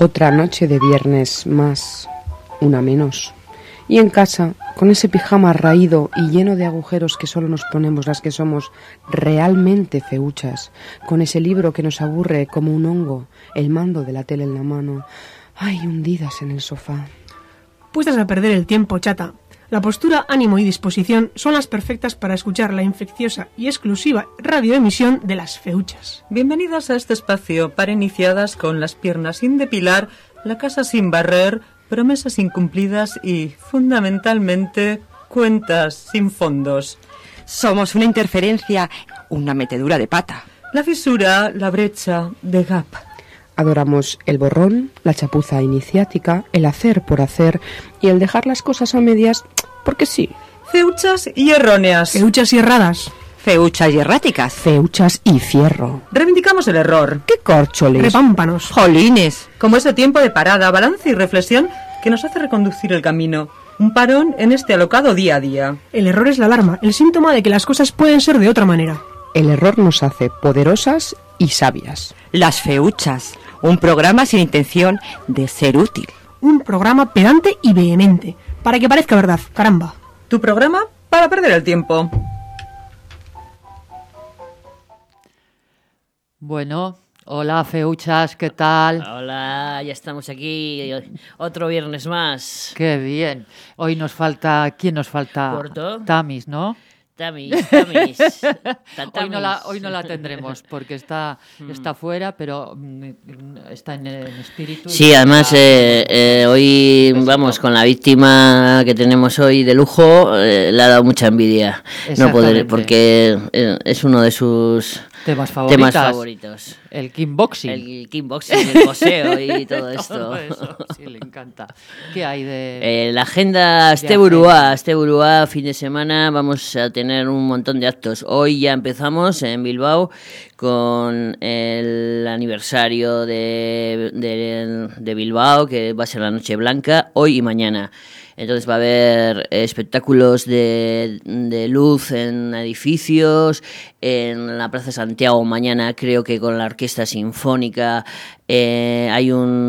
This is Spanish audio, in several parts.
Otra noche de viernes más, una menos. Y en casa, con ese pijama raído y lleno de agujeros que solo nos ponemos las que somos realmente feuchas, con ese libro que nos aburre como un hongo, el mando de la tele en la mano, ay, hundidas en el sofá. Puestas a perder el tiempo, chata. La postura, ánimo y disposición son las perfectas para escuchar la infecciosa y exclusiva radioemisión de las feuchas. Bienvenidas a este espacio para iniciadas con las piernas sin depilar, la casa sin barrer, promesas incumplidas y, fundamentalmente, cuentas sin fondos. Somos una interferencia, una metedura de pata. La fisura, la brecha de gap. Adoramos el borrón, la chapuza iniciática, el hacer por hacer y el dejar las cosas a medias porque sí. Feuchas y erróneas. Feuchas y erradas. Feuchas y erráticas. Feuchas y fierro. Reivindicamos el error. ¡Qué córcholes! Repámpanos. Jolines. Como ese tiempo de parada, balance y reflexión que nos hace reconducir el camino. Un parón en este alocado día a día. El error es la alarma, el síntoma de que las cosas pueden ser de otra manera. El error nos hace poderosas y sabias. Las feuchas. Un programa sin intención de ser útil. Un programa pedante y vehemente, para que parezca verdad, caramba. Tu programa para perder el tiempo. Bueno, hola feuchas, ¿qué tal? Hola, ya estamos aquí, otro viernes más. Qué bien. Hoy nos falta, ¿quién nos falta? ¿Corto? Tamis, ¿no? Tamis. Hoy no la tendremos porque está fuera, pero está en espíritu. Sí, además hoy vamos con la víctima que tenemos hoy de lujo, le ha dado mucha envidia no poder, porque es uno de sus temas favoritos. El kickboxing. El kickboxing, el boxeo y todo esto. Todo eso, sí, le encanta. ¿Qué hay de...? La agenda Asteburua, fin de semana, vamos a tener un montón de actos. Hoy ya empezamos en Bilbao con el aniversario de Bilbao, que va a ser la Noche Blanca, hoy y mañana. Entonces va a haber espectáculos de luz en edificios, en la Plaza Santiago mañana creo que con la Orquesta Sinfónica hay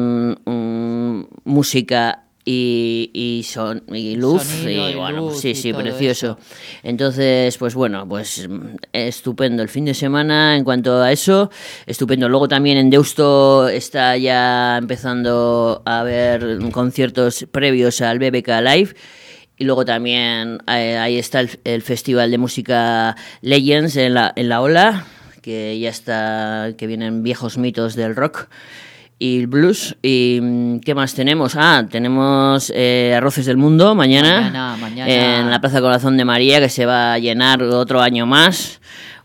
música y luz sonido, y bueno, luz sí, y todo precioso. Eso. Entonces, pues bueno, pues estupendo el fin de semana en cuanto a eso, estupendo. Luego también en Deusto está ya empezando a haber conciertos previos al BBK Live. Y luego también ahí está el Festival de Música Legends en la Ola, que ya está, que vienen viejos mitos del rock y el blues. ¿Y qué más tenemos? Tenemos Arroces del Mundo mañana en la Plaza Corazón de María, que se va a llenar otro año más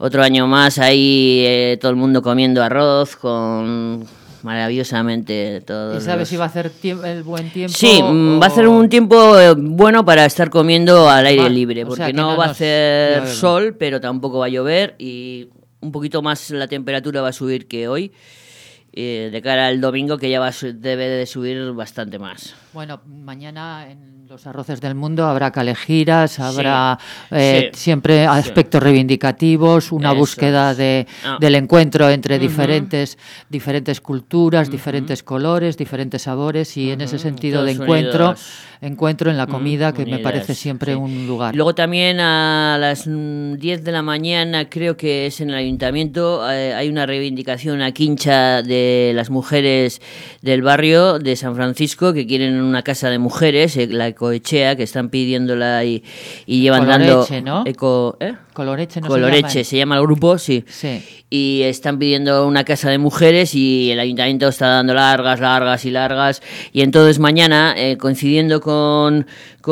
ahí, todo el mundo comiendo arroz con maravillosamente todo. ¿Y sabes si va a hacer el buen tiempo? Sí, va a ser un tiempo bueno para estar comiendo al aire libre, porque no va a hacer sol, pero tampoco va a llover y un poquito más la temperatura va a subir que hoy. De cara al domingo, que ya debe de subir bastante más. Bueno, mañana en los Arroces del Mundo habrá calejiras, habrá siempre aspectos reivindicativos, una búsqueda del encuentro entre diferentes culturas, diferentes colores, diferentes sabores, y en ese sentido de encuentro en la comida, que me parece siempre un lugar. Luego también a las 10 de la mañana, creo que es en el ayuntamiento, hay una reivindicación, una quincha de las mujeres del barrio de San Francisco, que quieren una casa de mujeres, la Ecoechea, que están pidiéndola y llevan Coloreche, dando... ¿no? Coloreche, Coloreche se llama el grupo, sí. Y están pidiendo una casa de mujeres y el ayuntamiento está dando largas. Y entonces mañana, coincidiendo con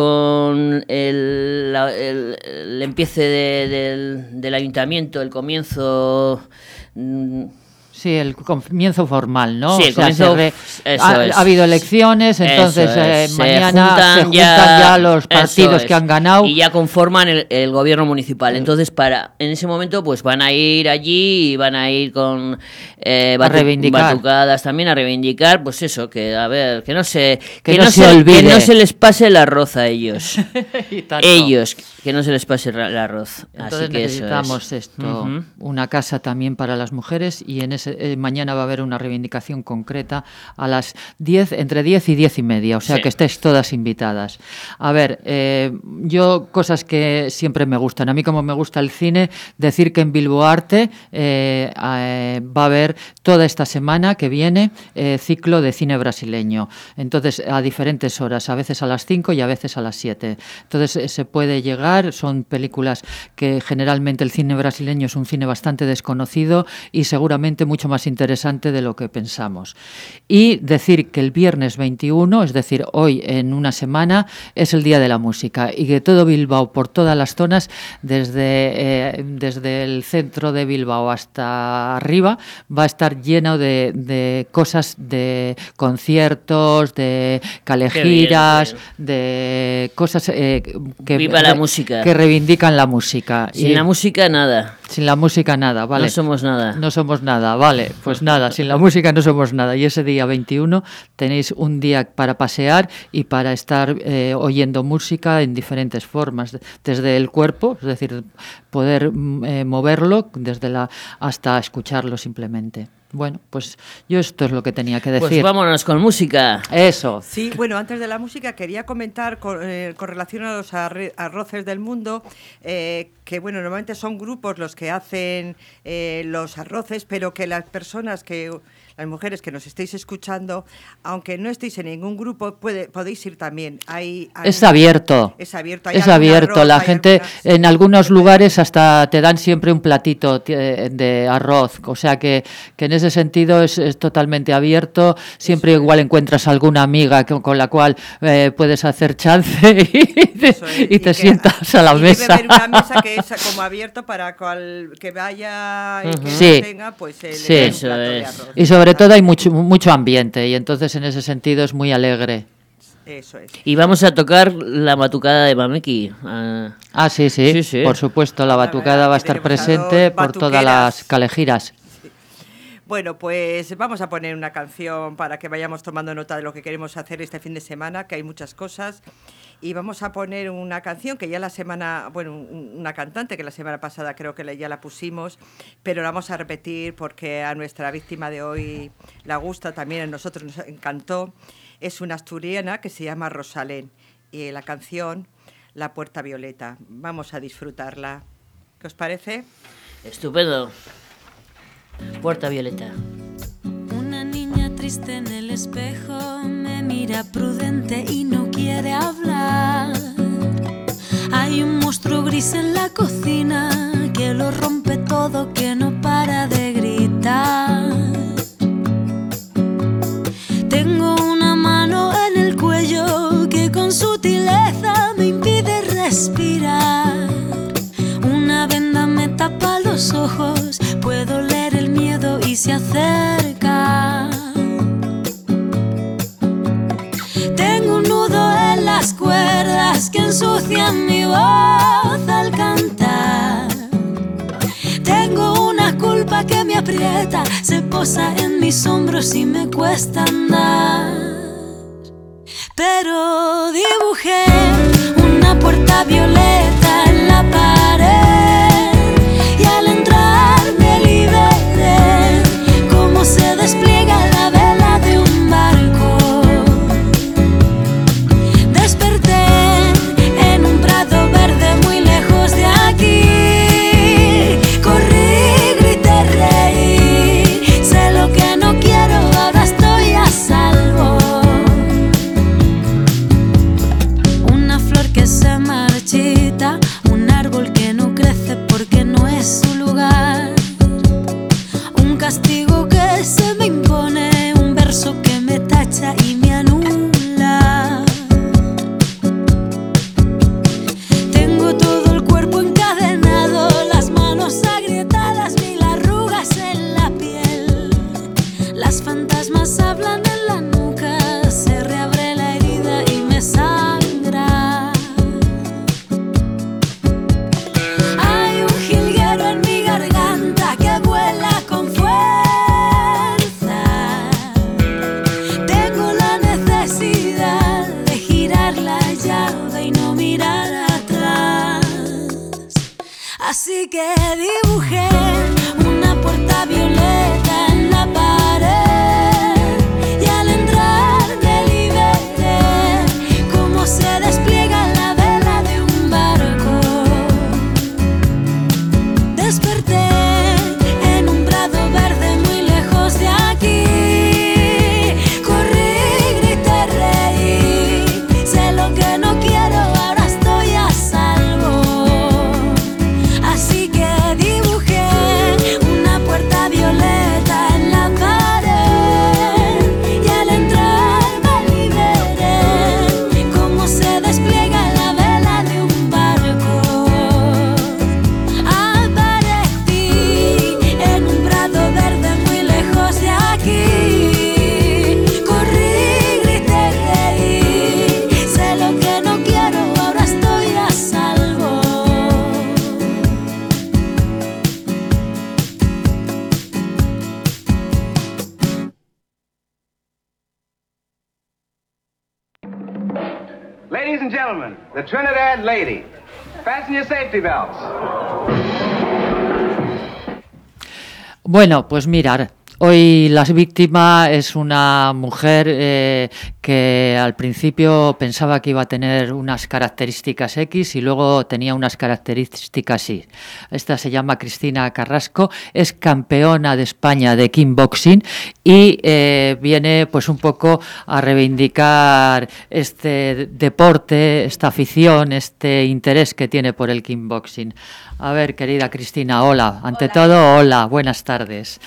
el empiece del ayuntamiento, el comienzo... Sí, el comienzo formal, ¿no? Sí, el comienzo, ha habido elecciones, entonces mañana se juntan ya los partidos que han ganado. Y ya conforman el gobierno municipal. Entonces, en ese momento, pues van a ir allí y van a ir con batucadas también a reivindicar, pues eso, que a ver, que no se olvide. Que no se les pase el arroz a ellos. Que no se les pase el arroz. Entonces así que necesitamos eso es. una casa también para las mujeres, y en ese mañana va a haber una reivindicación concreta a las 10, entre 10 y 10 y media, o sea que estéis todas invitadas. A ver, yo cosas que siempre me gustan. A mí, como me gusta el cine, decir que en Bilbo Arte va a haber toda esta semana que viene ciclo de cine brasileño. Entonces, a diferentes horas, a veces a las 5 y a veces a las 7. Entonces, se puede llegar, son películas que generalmente el cine brasileño es un cine bastante desconocido y seguramente mucho más interesante de lo que pensamos. Y decir que el viernes 21, es decir, hoy en una semana, es el Día de la Música y que todo Bilbao, por todas las zonas, desde el centro de Bilbao hasta arriba, va a estar lleno de cosas, de conciertos, de calejiras, de cosas que viva la música, que reivindican la música. Sin la música nada. Sin la música nada, vale. No somos nada. No somos nada, vale. Pues nada, sin la música no somos nada. Y ese día 21 tenéis un día para pasear y para estar oyendo música en diferentes formas, desde el cuerpo, es decir, poder moverlo hasta escucharlo simplemente. Bueno, pues yo esto es lo que tenía que decir. Pues vámonos con música. Eso. Sí, bueno, antes de la música quería comentar con relación a los arroces del mundo, que bueno, normalmente son grupos los que hacen los arroces, pero que las mujeres que nos estéis escuchando, aunque no estéis en ningún grupo, podéis ir también. Es abierto. Es abierto. Es abierto. La gente en algunos lugares hasta te dan siempre un platito de arroz. O sea que en ese sentido es totalmente abierto. Siempre igual encuentras alguna amiga con la cual puedes hacer chance y te sientas a la mesa. Debe haber una mesa que es como abierto para que vaya y que tenga, pues le den un plato de arroz. Y sobre todo hay mucho ambiente y entonces en ese sentido es muy alegre. Eso es. Y vamos a tocar la batucada de Bameki. Sí, por supuesto, la batucada va a estar presente por todas las calejiras. Bueno, pues vamos a poner una canción para que vayamos tomando nota de lo que queremos hacer este fin de semana, que hay muchas cosas. Y vamos a poner una canción que ya una cantante que la semana pasada creo que ya la pusimos, pero la vamos a repetir porque a nuestra víctima de hoy la gusta, también a nosotros nos encantó. Es una asturiana que se llama Rosalén y la canción La Puerta Violeta. Vamos a disfrutarla. ¿Qué os parece? Estupendo. Puerta Violeta. Una niña triste en el espejo me mira prudente y no quiere hablar. Hay un monstruo gris en la cocina que lo rompe todo, que no para de gritar. Tengo una mano en el cuello que con sutileza me impide respirar. Una venda me tapa los ojos, puedo leer el miedo y se acerca. Tengo un nudo en las cuerdas que ensucian mi voz al cantar. Tengo una culpa que me aprieta, se posa en mis hombros y me cuesta andar. Pero dibujé una puerta violeta en la pared y al entrar me liberé, como se despliega la vela de un barco. Desperté en un prado verde muy lejos de aquí. Corrí, grité, reí, sé lo que no quiero, ahora estoy a salvo. Una flor que se marchita, un árbol que no crece porque no es su lugar. Un castigo que se me impone, un verso que me tacha y me anula. Tengo todo el cuerpo encadenado, las manos agrietadas, mil arrugas en la piel. Las fantasmas hablan en la nuca, se reabre la herida y me sangra. Hay un jilguero en mi garganta que vuela con fuerza. Tengo la necesidad de girar la llave y no mirar atrás. Así que dibujé una puerta violeta en Ladies and gentlemen, the Trinidad Lady. Fasten your safety belts. Bueno, pues mirar. Hoy la víctima es una mujer que al principio pensaba que iba a tener unas características X y luego tenía unas características Y. Esta se llama Cristina Carrasco, es campeona de España de kickboxing y viene pues un poco a reivindicar este deporte, esta afición, este interés que tiene por el kickboxing. A ver, querida Cristina, hola. Ante todo, hola, buenas tardes.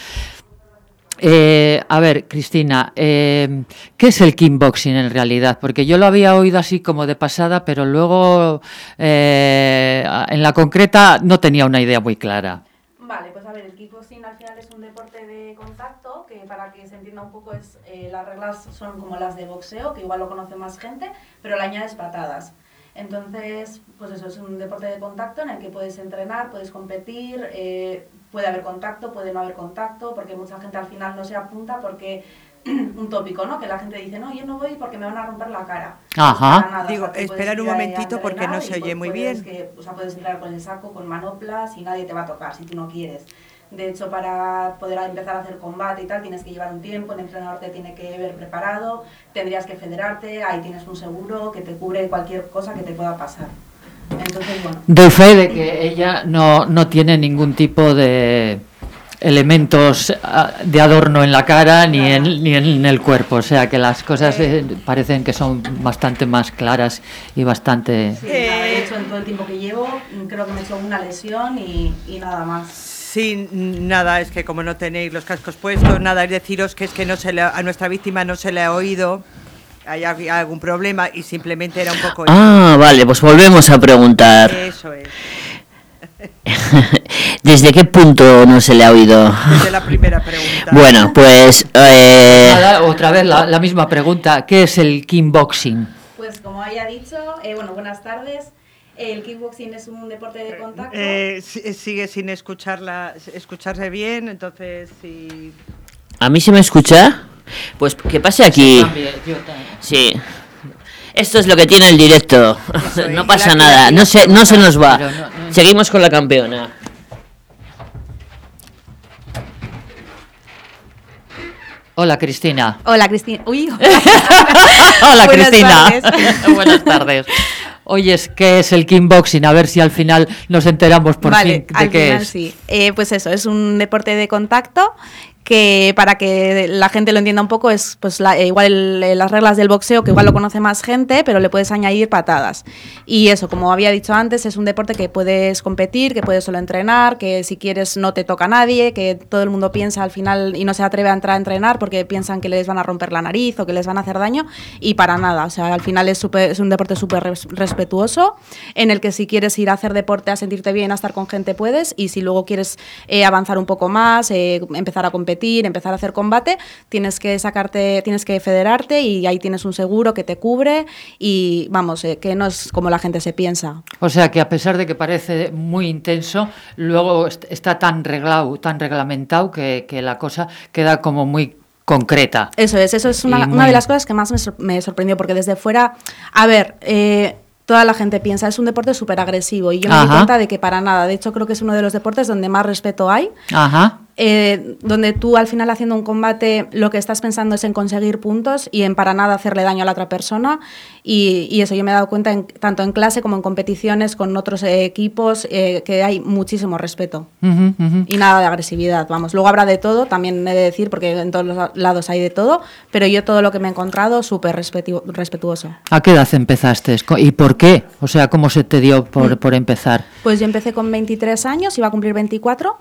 A ver, Cristina, ¿qué es el kickboxing en realidad? Porque yo lo había oído así como de pasada, pero luego en la concreta no tenía una idea muy clara. Vale, pues a ver, el kickboxing al final es un deporte de contacto que, para que se entienda un poco, las reglas son como las de boxeo, que igual lo conoce más gente, pero le añades patadas. Entonces, pues eso, es un deporte de contacto en el que puedes entrenar, puedes competir, puede haber contacto, puede no haber contacto, porque mucha gente al final no se apunta porque un tópico, ¿no? Que la gente dice, no, yo no voy porque me van a romper la cara. Ajá. Nada, digo, o sea, esperar un momentito porque no se oye muy bien. O sea, puedes entrar con el saco, con manoplas y nadie te va a tocar si tú no quieres. De hecho, para poder empezar a hacer combate y tal, tienes que llevar un tiempo, el entrenador te tiene que ver preparado, tendrías que federarte, ahí tienes un seguro que te cubre cualquier cosa que te pueda pasar. Entonces, bueno. Doy fe de que ella no tiene ningún tipo de elementos de adorno en la cara ni en el cuerpo, o sea que las cosas parecen que son bastante más claras y bastante... Sí, de hecho, en todo el tiempo que llevo, creo que me he hecho una lesión y nada más. Sí, nada, es que como no tenéis los cascos puestos, nada, es deciros que es que a nuestra víctima no se le ha oído, hay algún problema y simplemente era un poco... Vale, pues volvemos a preguntar. Eso es. ¿Desde qué punto no se le ha oído? Desde la primera pregunta. Bueno, pues... Otra vez la misma pregunta, ¿qué es el kickboxing? Pues como haya dicho, buenas tardes. El kickboxing es un deporte de contacto. Sigue sin escucharse bien, entonces si... ¿A mí se me escucha? Pues que pase aquí. Sí. Esto es lo que tiene el directo. No pasa nada, no se nos va. Seguimos con la campeona. Hola, Cristina. Hola, Cristina. Uy. Hola, Cristina. Buenas tardes. Oye, ¿qué es el kickboxing? A ver si al final nos enteramos por fin de qué es. Sí. Pues eso, es un deporte de contacto que, para que la gente lo entienda un poco, es pues igual las reglas del boxeo, que igual lo conoce más gente, pero le puedes añadir patadas. Y eso, como había dicho antes, es un deporte que puedes competir, que puedes solo entrenar, que si quieres no te toca a nadie, que todo el mundo piensa al final y no se atreve a entrar a entrenar porque piensan que les van a romper la nariz o que les van a hacer daño, y para nada. O sea, al final es un deporte súper respetuoso, en el que si quieres ir a hacer deporte, a sentirte bien, a estar con gente, puedes, y si luego quieres avanzar un poco más, empezar a competir, empezar a hacer combate, tienes que federarte, y ahí tienes un seguro que te cubre, y vamos, que no es como la gente se piensa. O sea que a pesar de que parece muy intenso, luego está tan reglamentado que la cosa queda como muy concreta. Eso es una de las cosas que más me sorprendió, porque desde fuera, toda la gente piensa, es un deporte súper agresivo, y yo me di cuenta de que para nada. De hecho, creo que es uno de los deportes donde más respeto hay. Donde tú al final, haciendo un combate, lo que estás pensando es en conseguir puntos y en para nada hacerle daño a la otra persona, y eso yo me he dado cuenta tanto en clase como en competiciones con otros equipos, que hay muchísimo respeto y nada de agresividad, vamos. Luego habrá de todo, también he de decir, porque en todos los lados hay de todo, pero yo todo lo que me he encontrado súper respetuoso. ¿A qué edad empezaste y por qué? O sea, ¿cómo se te dio por empezar? Pues yo empecé con 23 años, iba a cumplir 24,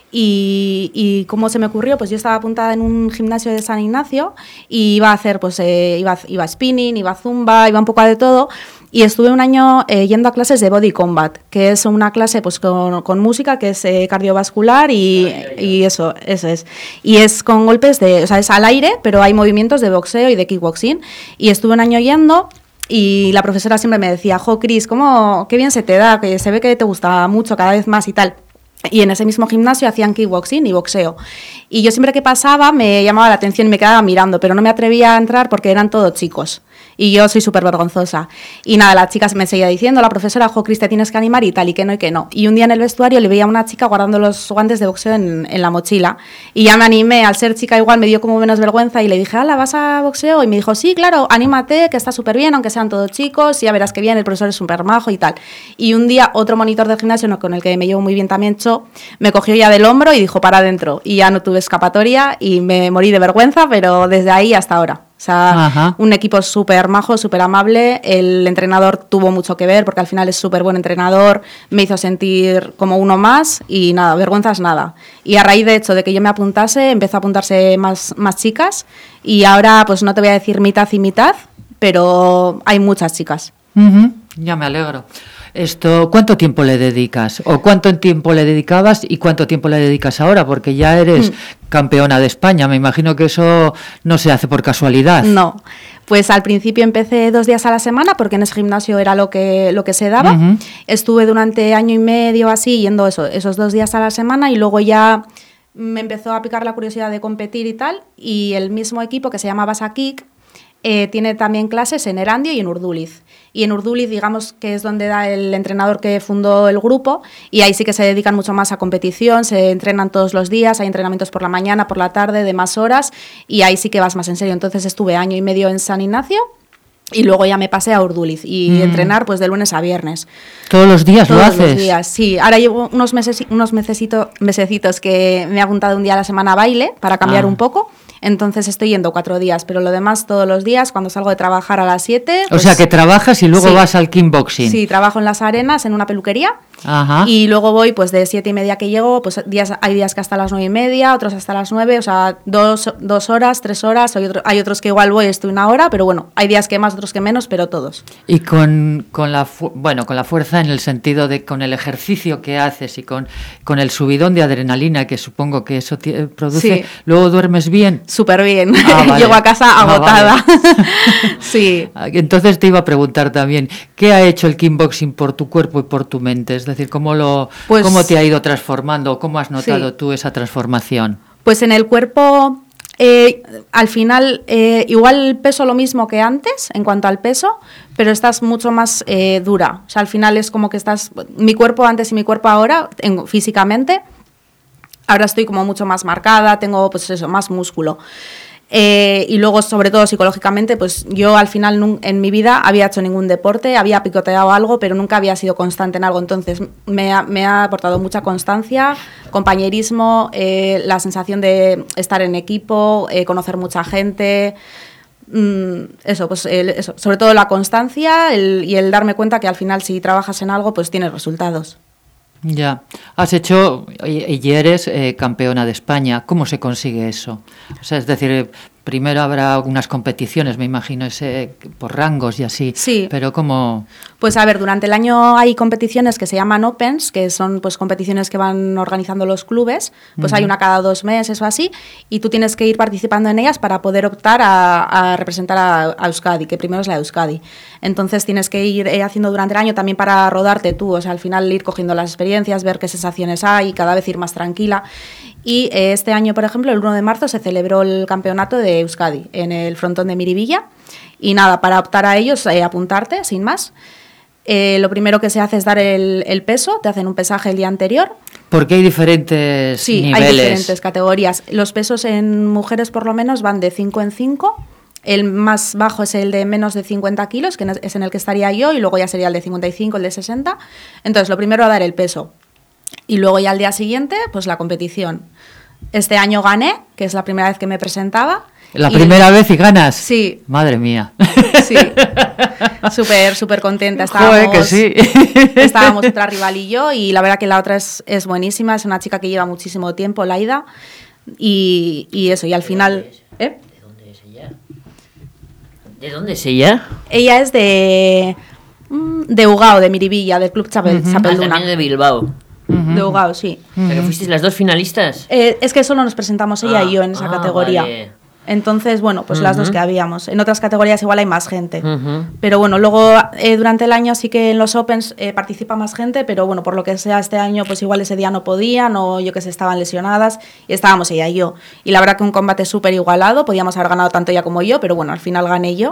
y ¿cómo se me ocurrió? Pues yo estaba apuntada en un gimnasio de San Ignacio y iba a hacer, pues iba spinning, iba zumba, iba un poco de todo, y estuve un año yendo a clases de body combat, que es una clase pues con música, que es cardiovascular y eso es. Y es con golpes o sea, es al aire, pero hay movimientos de boxeo y de kickboxing, y estuve un año yendo. Y la profesora siempre me decía, Cris, qué bien se te da, que se ve que te gusta mucho cada vez más y tal. Y en ese mismo gimnasio hacían kickboxing y boxeo. Y yo siempre que pasaba me llamaba la atención y me quedaba mirando, pero no me atrevía a entrar porque eran todos chicos. Y yo soy súper vergonzosa. Y nada, la chica me seguía diciendo, la profesora, jo, Cris, te tienes que animar y tal, y que no, y que no. Y un día en el vestuario le veía a una chica guardando los guantes de boxeo en la mochila. Y ya me animé, al ser chica igual me dio como menos vergüenza y le dije, hala, ¿vas a boxeo? Y me dijo, sí, claro, anímate, que está súper bien, aunque sean todos chicos, y ya verás que bien, el profesor es súper majo y tal. Y un día otro monitor del gimnasio, con el que me llevo muy bien también, me cogió ya del hombro y dijo, para adentro. Y ya no tuve escapatoria y me morí de vergüenza, pero desde ahí hasta ahora. O sea, un equipo súper majo, súper amable. El entrenador tuvo mucho que ver porque al final es súper buen entrenador. Me hizo sentir como uno más y nada, vergüenzas nada. Y a raíz de hecho de que yo me apuntase, empezó a apuntarse más chicas y ahora pues no te voy a decir mitad y mitad, pero hay muchas chicas. Ya me alegro. ¿Cuánto tiempo le dedicas? ¿O cuánto tiempo le dedicabas y cuánto tiempo le dedicas ahora? Porque ya eres campeona de España. Me imagino que eso no se hace por casualidad. No, pues al principio empecé 2 días a la semana porque en ese gimnasio era lo que se daba. Estuve durante año y medio así yendo esos 2 días a la semana y luego ya me empezó a picar la curiosidad de competir y tal. Y el mismo equipo que se llama Basakik tiene también clases en Erandio y en Urduliz. Y en Urduliz, digamos que es donde da el entrenador que fundó el grupo, y ahí sí que se dedican mucho más a competición, se entrenan todos los días, hay entrenamientos por la mañana, por la tarde, de más horas, y ahí sí que vas más en serio. Entonces estuve año y medio en San Ignacio, y luego ya me pasé a Urduliz, y entrenar pues de lunes a viernes. ¿Todos los días lo haces? Todos los días, sí. Ahora llevo unos mesecitos que me he apuntado un día a la semana a baile, para cambiar un poco. Entonces estoy yendo 4 días, pero lo demás todos los días, cuando salgo de trabajar a las 7... Pues, o sea, que trabajas y luego vas al kickboxing. Sí, trabajo en Las Arenas, en una peluquería, y luego voy pues de 7:30 que llego, pues hay días que hasta las 9:30, otros hasta las 9, o sea, 2 horas, 3 horas, hay otros que igual voy, estoy 1 hora, pero bueno, hay días que más, otros que menos, pero todos. Y con la fuerza en el sentido de con el ejercicio que haces y con el subidón de adrenalina que supongo que eso produce, ¿luego duermes bien? Súper bien. Vale. Llego a casa agotada. Vale. Sí. Entonces te iba a preguntar también, ¿qué ha hecho el kickboxing por tu cuerpo y por tu mente? Es decir, ¿cómo te ha ido transformando? ¿Cómo has notado tú esa transformación? Pues en el cuerpo, al final, igual peso lo mismo que antes en cuanto al peso, pero estás mucho más dura. O sea, al final es como que estás... Mi cuerpo antes y mi cuerpo ahora, físicamente... Ahora estoy como mucho más marcada, tengo pues eso, más músculo. Y luego, sobre todo psicológicamente, pues yo al final en mi vida había hecho ningún deporte, había picoteado algo, pero nunca había sido constante en algo. Entonces me ha aportado mucha constancia, compañerismo, la sensación de estar en equipo, conocer mucha gente... Eso, sobre todo la constancia y el darme cuenta que al final si trabajas en algo, pues tienes resultados. Ya, has hecho y eres campeona de España. ¿Cómo se consigue eso? O sea, es decir, primero habrá algunas competiciones, me imagino, por rangos y así. Sí. Pero ¿cómo...? Pues a ver, durante el año hay competiciones que se llaman Opens, que son pues competiciones que van organizando los clubes. Pues hay una cada 2 meses o así, y tú tienes que ir participando en ellas para poder optar a representar a Euskadi, que primero es la Euskadi. Entonces tienes que ir haciendo durante el año también para rodarte tú, o sea, al final ir cogiendo las experiencias, ver qué sensaciones hay y cada vez ir más tranquila. Y este año, por ejemplo, el 1 de marzo se celebró el campeonato de Euskadi en el frontón de Miribilla. Y nada, para optar a ellos, apuntarte, sin más. Lo primero que se hace es dar el peso, te hacen un pesaje el día anterior. Porque hay diferentes niveles. Sí, hay diferentes categorías. Los pesos en mujeres, por lo menos, van de 5 en 5. El más bajo es el de menos de 50 kilos, que es en el que estaría yo, y luego ya sería el de 55, el de 60. Entonces, lo primero a dar el peso. Y luego ya al día siguiente, pues la competición. Este año gané, que es la primera vez que me presentaba. ¿La primera vez y ganas? Sí. Madre mía. Sí. Súper contenta. Joder, que sí. Estábamos otra rival y yo, y la verdad que la otra es buenísima. Es una chica que lleva muchísimo tiempo, Laida. Y eso, y al final... ¿De dónde es ella? ¿De dónde es ella? Ella es de Ugao, de Miribilla, del Club Chapelduna. También de Bilbao. De Ugao, sí. ¿Pero fuisteis las 2 finalistas? Es que solo nos presentamos ella y yo en esa categoría. Vale. Entonces, bueno, pues las 2 que habíamos. En otras categorías igual hay más gente. Pero bueno, luego durante el año sí que en los Opens participa más gente, pero bueno, por lo que sea este año, pues igual ese día no podían, o yo que sé, estaban lesionadas, y estábamos ella y yo. Y la verdad que un combate súper igualado, podíamos haber ganado tanto ella como yo, pero bueno, al final gané yo.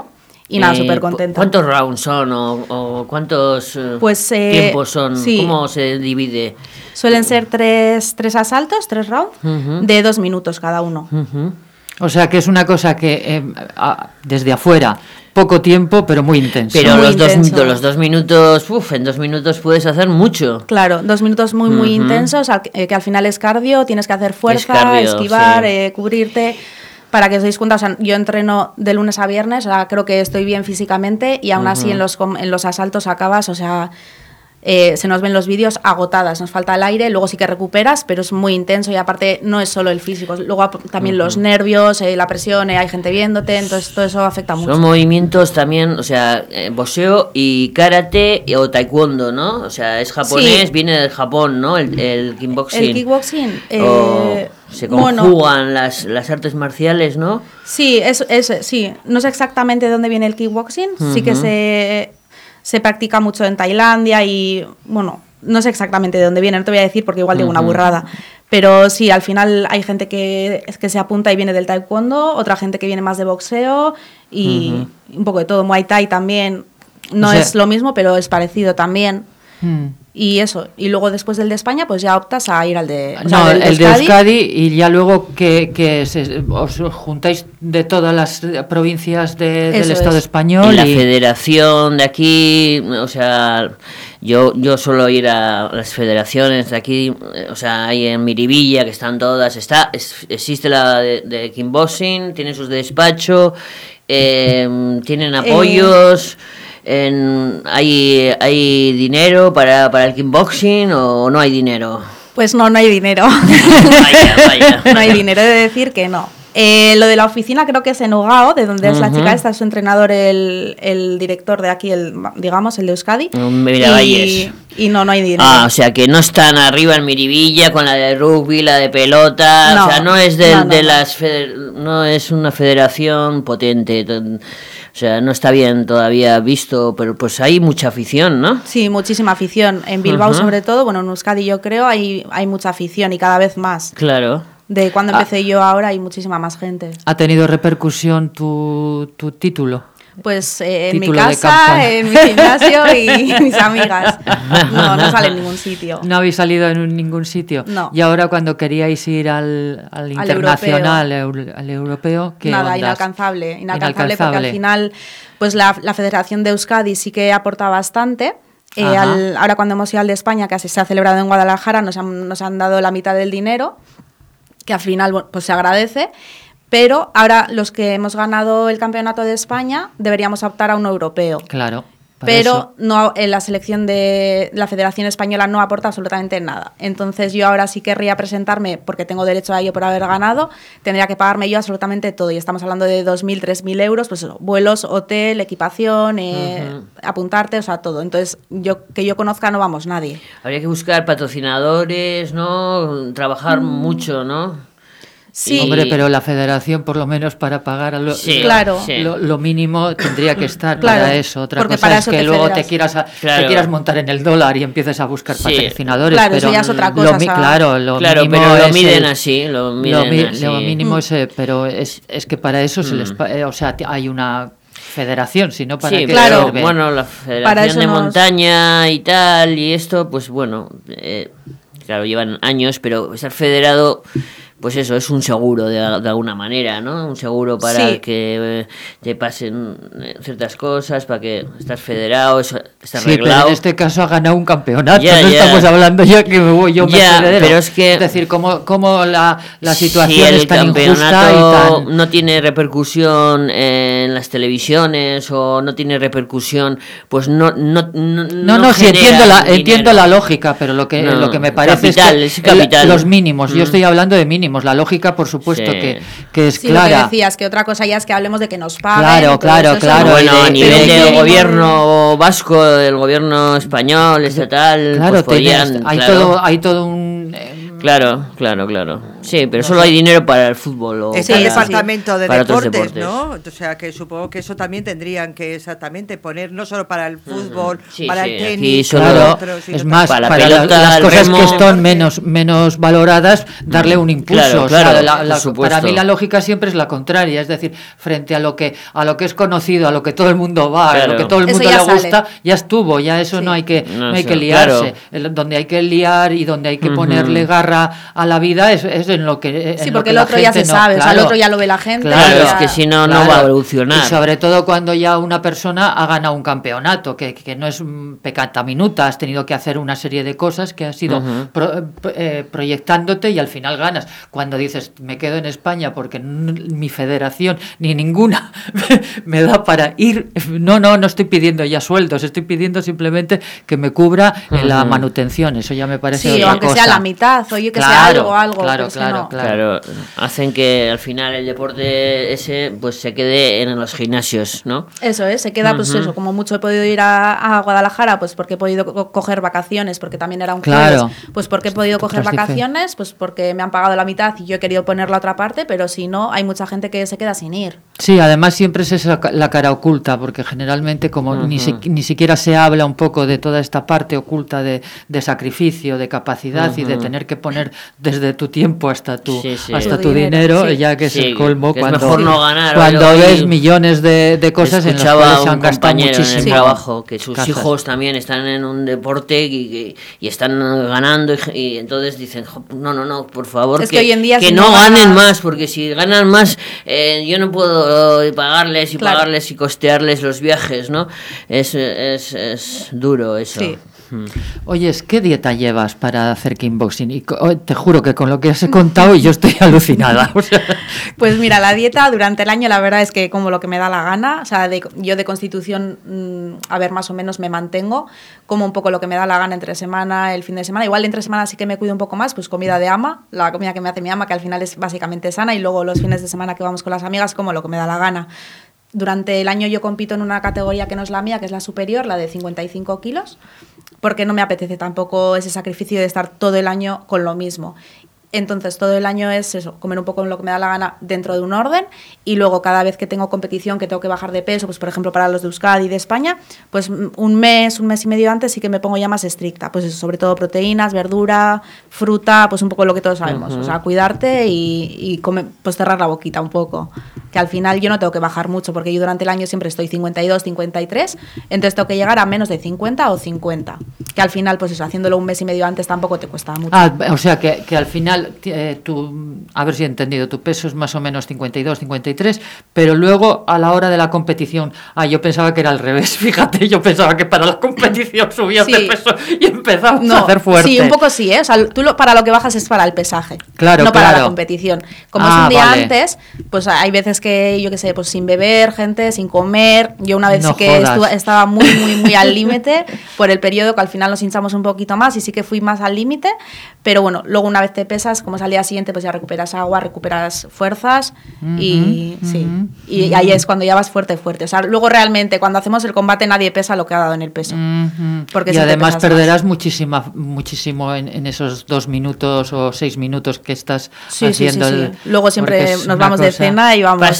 Y nada, súper contenta. ¿Cuántos rounds son o cuántos tiempos son? Sí. ¿Cómo se divide? Suelen ser tres asaltos, 3 rounds, de 2 minutos cada uno. O sea que es una cosa que desde afuera, poco tiempo, pero muy intenso. Pero muy los 2 minutos, en 2 minutos puedes hacer mucho. Claro, 2 minutos muy intensos, que al final es cardio, tienes que hacer fuerza, esquivar, cubrirte. Para que os deis cuenta, o sea, yo entreno de lunes a viernes, o sea, creo que estoy bien físicamente y aún así en los asaltos acabas, o sea, se nos ven los vídeos agotadas, nos falta el aire, luego sí que recuperas, pero es muy intenso y aparte no es solo el físico, luego también los nervios, la presión, hay gente viéndote, entonces todo eso afecta mucho. Son movimientos también, o sea, boxeo y karate o taekwondo, ¿no? O sea, es japonés, viene del Japón, ¿no? El kickboxing. El kickboxing, se conjugan las artes marciales, ¿no? Sí, sí, no sé exactamente de dónde viene el kickboxing, sí que se practica mucho en Tailandia y, bueno, no sé exactamente de dónde viene, no te voy a decir porque igual digo una burrada, pero sí, al final hay gente que se apunta y viene del taekwondo, otra gente que viene más de boxeo y un poco de todo, Muay Thai también, no es lo mismo, pero es parecido también. Y eso, y luego después del de España pues ya optas a ir al de el de Euskadi, y ya luego que os juntáis de todas las provincias del Estado español y la federación de aquí, o sea, yo suelo ir a las federaciones de aquí, o sea, hay en Miribilla que están todas, existe la de kickboxing, tiene sus despachos, tienen apoyos. ¿Hay dinero para el kickboxing o no hay dinero? Pues no hay dinero. Vaya. No hay dinero, he de decir que no. Lo de la oficina creo que es en Ugao, de donde es la chica esta, es su entrenador, el director de aquí, el de Euskadi. Y no hay dinero. O sea que no están arriba en Miribilla con la de rugby, la de pelota, no, o sea, no es no es una federación potente. O sea, no está bien todavía visto, pero pues hay mucha afición, ¿no? Sí, muchísima afición. En Bilbao sobre todo, bueno, en Euskadi yo creo hay mucha afición y cada vez más. Claro. De cuando empecé yo ahora hay muchísima más gente. ¿Ha tenido repercusión tu título? Pues en mi casa, en mi gimnasio y mis amigas. No sale en ningún sitio. ¿No habéis salido en ningún sitio? No. Y ahora cuando queríais ir al internacional, al europeo, ¿qué nada, ondas? Inalcanzable, porque al final pues la Federación de Euskadi sí que aporta bastante. Ahora cuando hemos ido al de España, que se ha celebrado en Guadalajara, nos han dado la mitad del dinero, que al final pues se agradece. Pero ahora los que hemos ganado el campeonato de España deberíamos optar a un europeo. Claro. Pero no, en la selección de la Federación Española no aporta absolutamente nada. Entonces yo ahora sí querría presentarme, porque tengo derecho a ello por haber ganado, tendría que pagarme yo absolutamente todo. Y estamos hablando de 2.000, 3.000 euros, pues vuelos, hotel, equipación, apuntarte, o sea, todo. Entonces que yo conozca no vamos nadie. Habría que buscar patrocinadores, ¿no? Trabajar mucho, ¿no? Sí. Hombre, pero la federación, por lo menos para pagar lo mínimo, tendría que estar para eso. Otra cosa es que luego te quieras montar en el dólar y empieces a buscar patrocinadores. Claro, pero eso ya es otra cosa. Lo mínimo pero lo miden así. Lo mínimo es, pero es que para eso se les, o sea, hay una federación, sino para que claro, bueno, la federación de montaña y tal y esto, pues bueno, claro, llevan años, pero estar federado, pues eso, es un seguro de alguna manera, ¿no? Un seguro para que te pasen ciertas cosas, para que estás federado, estás arreglado. Pero en este caso ha ganado un campeonato, estamos hablando ya que me voy yo federero. Pero es que... Es decir, cómo la situación es tan injusta y tan... no tiene repercusión en las televisiones o no tiene repercusión, pues no sí, entiendo la lógica, pero lo que me parece es que los mínimos, yo estoy hablando de mínimos. La lógica, por supuesto, que es clara. Lo que decías, que otra cosa ya es que hablemos de que nos paguen. Claro. Bueno, a nivel del gobierno vasco, del gobierno español, estatal, claro, pues podían... hay todo un... Claro. Sí, pero solo hay dinero para el fútbol. O es para, el departamento de deportes, ¿no? O sea, que supongo que eso también tendrían que exactamente poner, no solo para el fútbol, para el tenis, claro, es más, para las cosas que están menos valoradas, darle un impulso. Claro, para mí la lógica siempre es la contraria, es decir, frente a lo que es conocido, a lo que todo el mundo va, a lo que todo el mundo le gusta, ya estuvo, ya eso no hay que liarse. Donde hay que liar y donde hay que ponerle garra a la vida es en lo que porque el otro ya se sabe, o sea, el otro ya lo ve la gente. Claro, es que si no va a evolucionar. Y sobre todo cuando ya una persona ha ganado un campeonato, que no es pecata minuta, has tenido que hacer una serie de cosas que has ido proyectándote y al final ganas. Cuando dices, me quedo en España porque mi federación ni ninguna me da para ir, no estoy pidiendo ya sueldos, estoy pidiendo simplemente que me cubra la manutención, eso ya me parece otra aunque cosa. Sea la mitad, oye, que sea algo. Claro, hacen que al final el deporte ese pues se quede en los gimnasios, ¿no? Eso es, se queda pues eso, como mucho he podido ir a Guadalajara, pues porque he podido coger vacaciones, porque también era un jueves, pues porque he podido coger vacaciones, pues porque me han pagado la mitad y yo he querido poner la otra parte, pero si no, hay mucha gente que se queda sin ir. Sí, además siempre es esa la cara oculta, porque generalmente como ni siquiera se habla un poco de toda esta parte oculta de sacrificio, de capacidad y de tener que poner desde tu tiempo hasta tu dinero, ya que es el colmo que cuando, es mejor no ganar, cuando ves millones de cosas en las cuales se han gastado muchísimo. En el trabajo, que sus hijos también están en un deporte y están ganando y entonces dicen, no, por favor, es que hoy en día que no ganen más, porque si ganan más yo no puedo pagarles y costearles los viajes, ¿no? Es duro eso. Sí. Oye, ¿qué dieta llevas para hacer kickboxing? Y te juro que con lo que has contado yo estoy alucinada. O sea. Pues mira, la dieta durante el año la verdad es que como lo que me da la gana, o sea, yo de constitución, más o menos me mantengo, como un poco lo que me da la gana entre semana, el fin de semana. Igual entre semana sí que me cuido un poco más, pues comida de ama, la comida que me hace mi ama, que al final es básicamente sana, y luego los fines de semana que vamos con las amigas, como lo que me da la gana. Durante el año yo compito en una categoría que no es la mía, que es la superior, la de 55 kilos, porque no me apetece tampoco ese sacrificio de estar todo el año con lo mismo. Entonces todo el año es eso, comer un poco lo que me da la gana dentro de un orden, y luego cada vez que tengo competición, que tengo que bajar de peso, pues por ejemplo para los de Euskadi y de España, pues un mes y medio antes sí que me pongo ya más estricta, pues eso, sobre todo proteínas, verdura, fruta, pues un poco lo que todos sabemos, o sea, cuidarte y comer, pues cerrar la boquita un poco, que al final yo no tengo que bajar mucho, porque yo durante el año siempre estoy 52, 53, entonces tengo que llegar a menos de 50 o 50, que al final pues eso, haciéndolo un mes y medio antes tampoco te cuesta mucho. O sea que al final a ver si he entendido, tu peso es más o menos 52, 53, pero luego a la hora de la competición, yo pensaba que era al revés, fíjate, yo pensaba que para la competición subías de peso y empezabas a hacer fuerte. Sí, un poco sí, o sea, tú para lo que bajas es para el pesaje, no para la competición. Como es un día antes, pues hay veces que, yo qué sé, pues sin beber, gente, sin comer, yo una vez sí que estaba muy al límite por el periodo, que al final nos hinchamos un poquito más y sí que fui más al límite, pero bueno, luego una vez te pesas, como al día siguiente pues ya recuperas agua, recuperas fuerzas y ahí es cuando ya vas fuerte. O sea, luego realmente cuando hacemos el combate nadie pesa lo que ha dado en el peso. Porque y además perderás muchísimo en esos 2 minutos o 6 minutos que estás haciendo. Sí. Luego siempre nos vamos de cena y vamos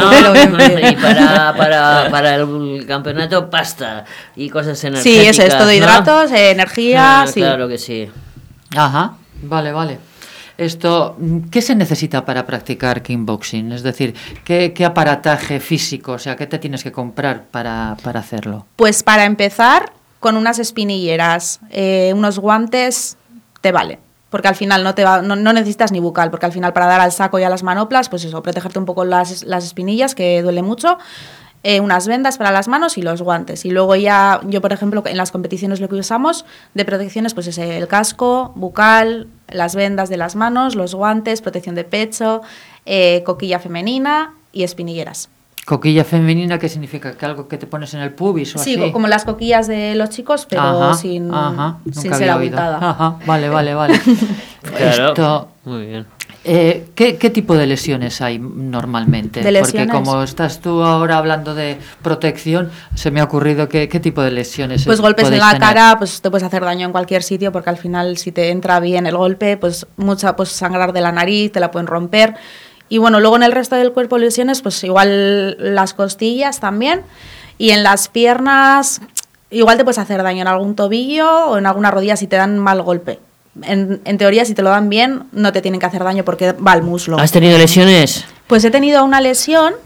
y para el campeonato pasta y cosas energéticas. Sí, eso es todo, hidratos, energía. Claro que sí. Ajá, vale. Esto, ¿qué se necesita para practicar kickboxing? Es decir, ¿qué aparataje físico, o sea, qué te tienes que comprar para hacerlo? Pues para empezar, con unas espinilleras, unos guantes, te vale. Porque al final no necesitas ni bucal, porque al final para dar al saco y a las manoplas, pues eso, protegerte un poco las espinillas, que duele mucho, unas vendas para las manos y los guantes. Y luego ya, yo por ejemplo, en las competiciones lo que usamos de protecciones, pues es el casco, bucal, las vendas de las manos, los guantes, protección de pecho, coquilla femenina y espinilleras. ¿Coquilla femenina qué significa? ¿Que algo que te pones en el pubis o así? Sí, como las coquillas de los chicos, pero sin ser abultada. Vale. Claro, muy bien. ¿Qué tipo de lesiones hay normalmente? Porque como estás tú ahora hablando de protección, se me ha ocurrido qué tipo de lesiones pues golpes en la cara, pues te puedes hacer daño en cualquier sitio, porque al final si te entra bien el golpe, pues pues sangrar de la nariz, te la pueden romper. Y bueno, luego en el resto del cuerpo lesiones, pues igual las costillas también, y en las piernas igual te puedes hacer daño en algún tobillo o en alguna rodilla si te dan mal golpe. En teoría, si te lo dan bien, no te tienen que hacer daño porque va al muslo. ¿Has tenido lesiones? Pues he tenido una lesión,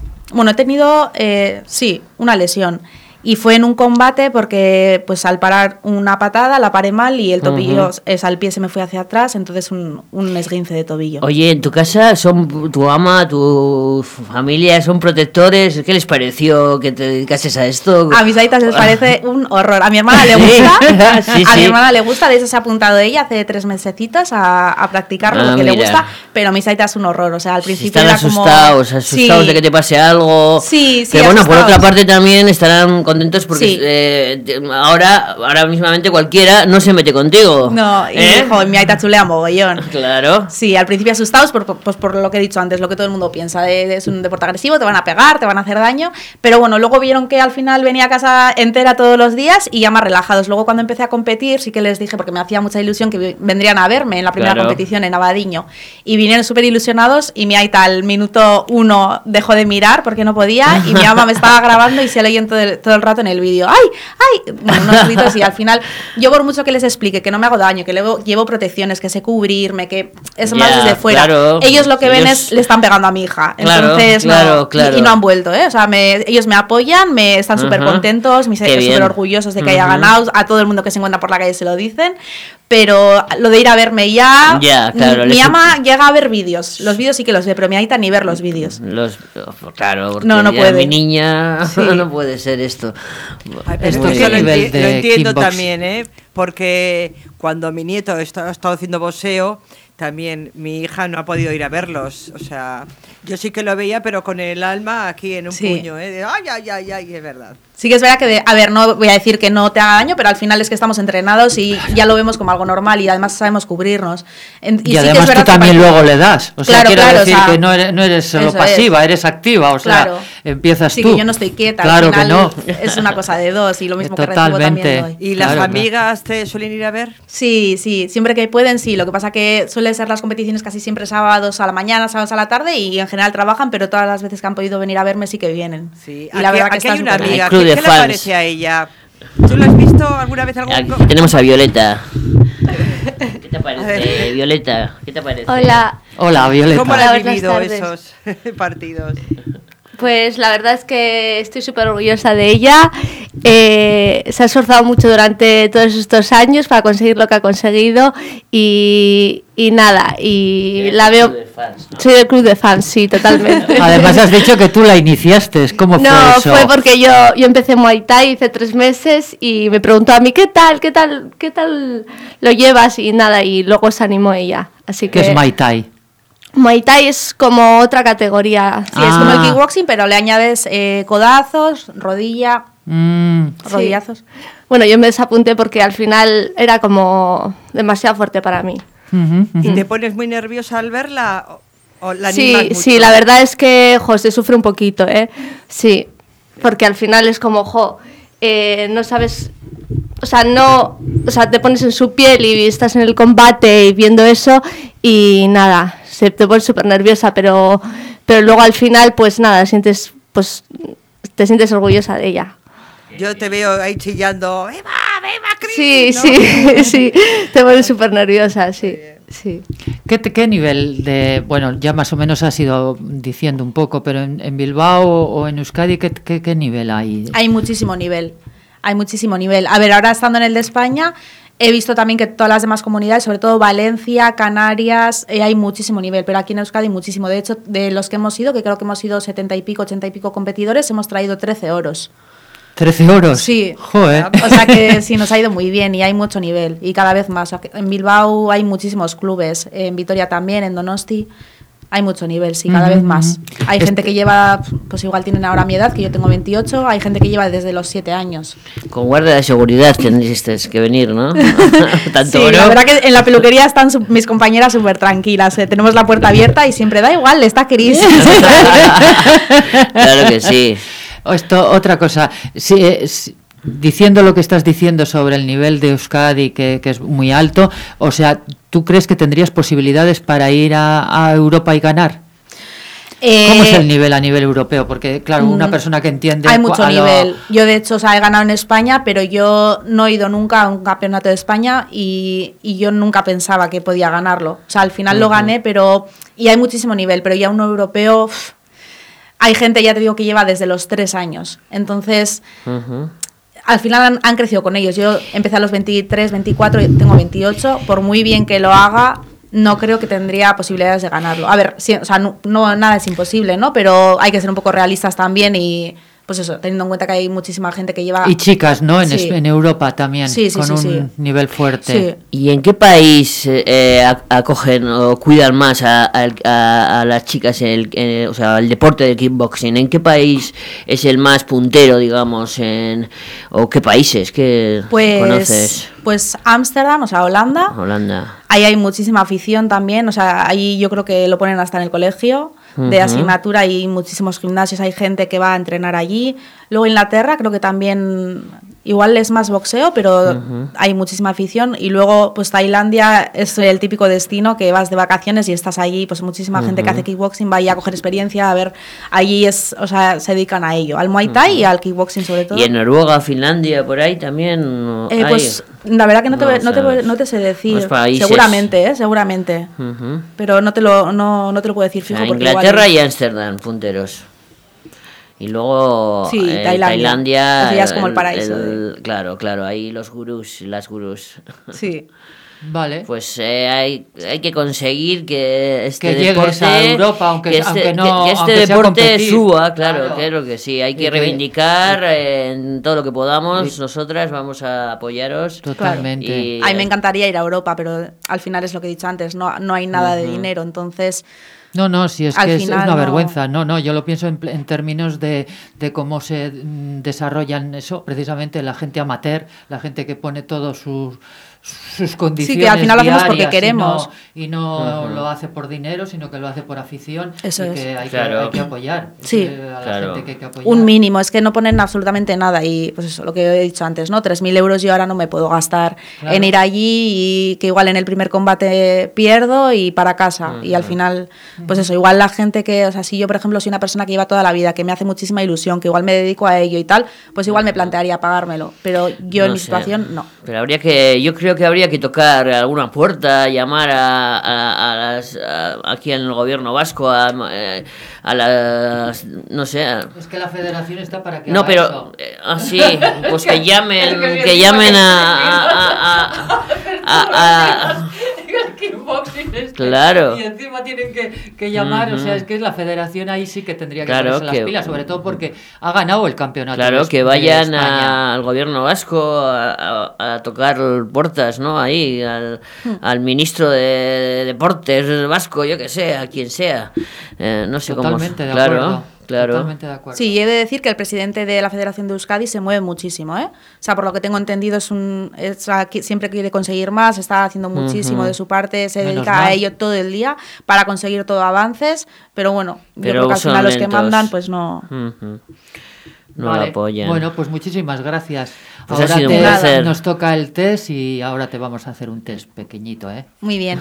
sí, una lesión. Y fue en un combate porque pues al parar una patada la paré mal y el tobillo, el pie se me fue hacia atrás, entonces un esguince de tobillo. Oye, ¿en tu casa son tu ama, tu familia, son protectores? ¿Qué les pareció que te dedicases a esto? A mis aitas les parece un horror. A mi hermana le gusta, mi hermana le gusta, de eso se ha apuntado ella hace 3 mesecitos a practicarlo porque le gusta, pero a mis aitas es un horror, o sea, al principio están era asustados de que te pase algo. Sí, pero bueno, asustados. por otra parte también estarán contentos porque ahora mismamente cualquiera no se mete contigo. No, y mi aita chulea mogollón. Claro. Sí, al principio asustados por lo que he dicho antes, lo que todo el mundo piensa, es un deporte agresivo, te van a pegar, te van a hacer daño, pero bueno, luego vieron que al final venía a casa entera todos los días y ya más relajados. Luego cuando empecé a competir sí que les dije, porque me hacía mucha ilusión que vendrían a verme en la primera competición en Abadiño, y vinieron súper ilusionados y mi aita al minuto 1 dejó de mirar porque no podía y mi ama me estaba grabando y se leían todo el rato en el vídeo, ¡ay! Bueno, unos gritos, y al final yo por mucho que les explique que no me hago daño, que llevo protecciones, que sé cubrirme, que es más desde fuera, ellos lo que ven es, le están pegando a mi hija, entonces y no han vuelto, o sea, ellos me apoyan, están súper contentos, súper orgullosos de que haya ganado, a todo el mundo que se encuentra por la calle se lo dicen, pero lo de ir a verme mi ama llega a ver vídeos, los vídeos sí que los ve, pero mi aita ni ver los vídeos. Porque no puede. Mi niña no puede ser esto. Ay, pero esto lo entiendo también, porque cuando mi nieto ha estado haciendo boxeo, también mi hija no ha podido ir a verlos, o sea, yo sí que lo veía, pero con el alma aquí en un puño, de ay, es verdad. Sí que es verdad que, no voy a decir que no te haga daño, pero al final es que estamos entrenados y ya lo vemos como algo normal y además sabemos cubrirnos. Y además tú también luego le das, o sea, quiero decir que no eres solo pasiva, eres activa, o sea, empiezas tú. Sí, que yo no estoy quieta, claro, al final que no. Es una cosa de dos y lo mismo que recibo también doy. ¿Y las amigas te suelen ir a ver? Sí, siempre que pueden, sí, lo que pasa que suelen ser las competiciones casi siempre sábados a la mañana, sábados a la tarde y en general trabajan, pero todas las veces que han podido venir a verme sí que vienen. Sí, y la verdad que hay una amiga, ¿qué le parece a ella? ¿Tú lo has visto alguna vez? Aquí tenemos a Violeta. ¿Qué te parece, Violeta? ¿Qué te parece? Hola, Violeta. ¿Cómo has vivido esos partidos? Pues la verdad es que estoy súper orgullosa de ella. Se ha esforzado mucho durante todos estos años para conseguir lo que ha conseguido y nada, y la veo... Soy del club de fans, sí, totalmente. Además has dicho que tú la iniciaste, ¿cómo fue eso? No, fue porque yo empecé Muay Thai hace 3 meses y me preguntó a mí, ¿qué tal lo llevas? Y nada, y luego se animó ella. Así que... ¿Qué es Muay Thai? Muay Thai es como otra categoría. Sí, es como el kickboxing, pero le añades codazos, rodilla, rodillazos. Sí. Bueno, yo me desapunté porque al final era como demasiado fuerte para mí. ¿Y te pones muy nerviosa al verla o la animas mucho? Sí, la verdad es que se sufre un poquito, sí, porque al final es como, no sabes, te pones en su piel y estás en el combate y viendo eso y nada, te pones súper nerviosa, pero luego al final pues nada, te sientes orgullosa de ella. Yo te veo ahí chillando, ¡Eva, Cris! Sí, ¿no? sí, te pones súper nerviosa, sí. ¿Qué nivel de, bueno, ya más o menos has ido diciendo un poco, pero en Bilbao o en Euskadi, ¿qué nivel hay? Hay muchísimo nivel. A ver, ahora estando en el de España, he visto también que todas las demás comunidades, sobre todo Valencia, Canarias, hay muchísimo nivel, pero aquí en Euskadi muchísimo. De hecho, de los que hemos ido, que creo que hemos ido 70 y pico, 80 y pico competidores, hemos traído 13 oros. ¿13 oros? Sí. Joder. O sea que sí, nos ha ido muy bien y hay mucho nivel y cada vez más. En Bilbao hay muchísimos clubes, en Vitoria también, en Donosti. Hay mucho nivel, sí, cada vez más. Hay gente que lleva, pues igual tienen ahora mi edad, que yo tengo 28, hay gente que lleva desde los 7 años. Con guardia de seguridad tendréis que venir, ¿no? Sí, la verdad que en la peluquería están mis compañeras súper tranquilas, tenemos la puerta abierta y siempre da igual, está Cris. Claro que sí. Otra cosa, diciendo lo que estás diciendo sobre el nivel de Euskadi, que es muy alto, o sea, ¿tú crees que tendrías posibilidades para ir a Europa y ganar? ¿Cómo es el nivel a nivel europeo? Porque, claro, una persona que entiende... Hay mucho nivel. Yo, de hecho, he ganado en España, pero yo no he ido nunca a un campeonato de España y yo nunca pensaba que podía ganarlo. O sea, al final lo gané, pero... Y hay muchísimo nivel, pero ya un europeo... Hay gente, ya te digo, que lleva desde los 3 años. Entonces... Al final han crecido con ellos. Yo empecé a los 23, 24, y tengo 28. Por muy bien que lo haga, no creo que tendría posibilidades de ganarlo. A ver, sí, o sea, no, nada es imposible, ¿no? Pero hay que ser un poco realistas también y, pues eso, teniendo en cuenta que hay muchísima gente que lleva... Y chicas, ¿no? Sí. En Europa también, con un nivel fuerte. Sí. ¿Y en qué país acogen o cuidan más a las chicas, o sea, el deporte de kickboxing? ¿En qué país es el más puntero, digamos? ¿O qué países que conoces? Pues Ámsterdam, o sea, Holanda. Ahí hay muchísima afición también, o sea, ahí yo creo que lo ponen hasta en el colegio de asignatura, hay muchísimos gimnasios, hay gente que va a entrenar allí. Luego Inglaterra creo que también igual es más boxeo, pero hay muchísima afición. Y luego pues Tailandia es el típico destino que vas de vacaciones y estás allí, pues muchísima gente que hace kickboxing va ahí a coger experiencia, a ver, allí o sea, se dedican a ello, al Muay Thai y al kickboxing sobre todo. ¿Y en Noruega, Finlandia, por ahí también hay? Pues la verdad que no te sé decir, seguramente, pero no te lo puedo decir fijo. Porque Inglaterra y Ámsterdam, punteros. Y luego Tailandia ya es como el paraíso. Claro, ahí las gurús. Sí. Vale. Pues hay que conseguir que llegues deporte, a Europa, aunque este deporte suba, claro que sí. Hay que reivindicar en todo lo que podamos. Nosotras vamos a apoyaros. Totalmente. A mí me encantaría ir a Europa, pero al final es lo que he dicho antes, no hay nada de dinero, entonces... No, si es que es una vergüenza. No, yo lo pienso en términos de cómo se desarrollan eso, precisamente la gente amateur, la gente que pone todos sus condiciones. Sí, que al final lo hacemos porque queremos. Y no lo hace por dinero, sino que lo hace por afición. Eso y es. Que hay que apoyar. Sí. A la gente que hay que apoyar. Un mínimo, es que no ponen absolutamente nada. Y pues eso, lo que he dicho antes, ¿no? 3.000 euros yo ahora no me puedo gastar en ir allí y que igual en el primer combate pierdo y para casa. Y al final, pues eso, igual la gente que, o sea, si yo, por ejemplo, soy una persona que lleva toda la vida, que me hace muchísima ilusión, que igual me dedico a ello y tal, pues igual me plantearía pagármelo. Pero yo en mi situación, no. Pero yo creo que habría que tocar alguna puerta, llamar aquí en el gobierno vasco a las, no sé. Es que la federación está para que no, pero así, pues que llamen a claro. Y encima tienen que llamar, o sea, es que la federación ahí sí que tendría que ponerse las pilas, sobre todo porque ha ganado el campeonato. Claro, que vayan al gobierno vasco a tocar puertas, ¿no? Ahí, al ministro de Deportes vasco, yo que sé, a quien sea. No sé cómo. Totalmente de acuerdo. Claro. Totalmente de acuerdo. Sí, he de decir que el presidente de la Federación de Euskadi se mueve muchísimo, ¿eh? O sea, por lo que tengo entendido, siempre quiere conseguir más, está haciendo muchísimo de su parte, se dedica a ello todo el día para conseguir todo avances, pero bueno, yo creo que al final los que mandan, pues no... No lo apoyan. Bueno, pues muchísimas gracias. Pues ahora ha sido un placer. Nos toca el test y ahora te vamos a hacer un test pequeñito, ¿eh? Muy bien.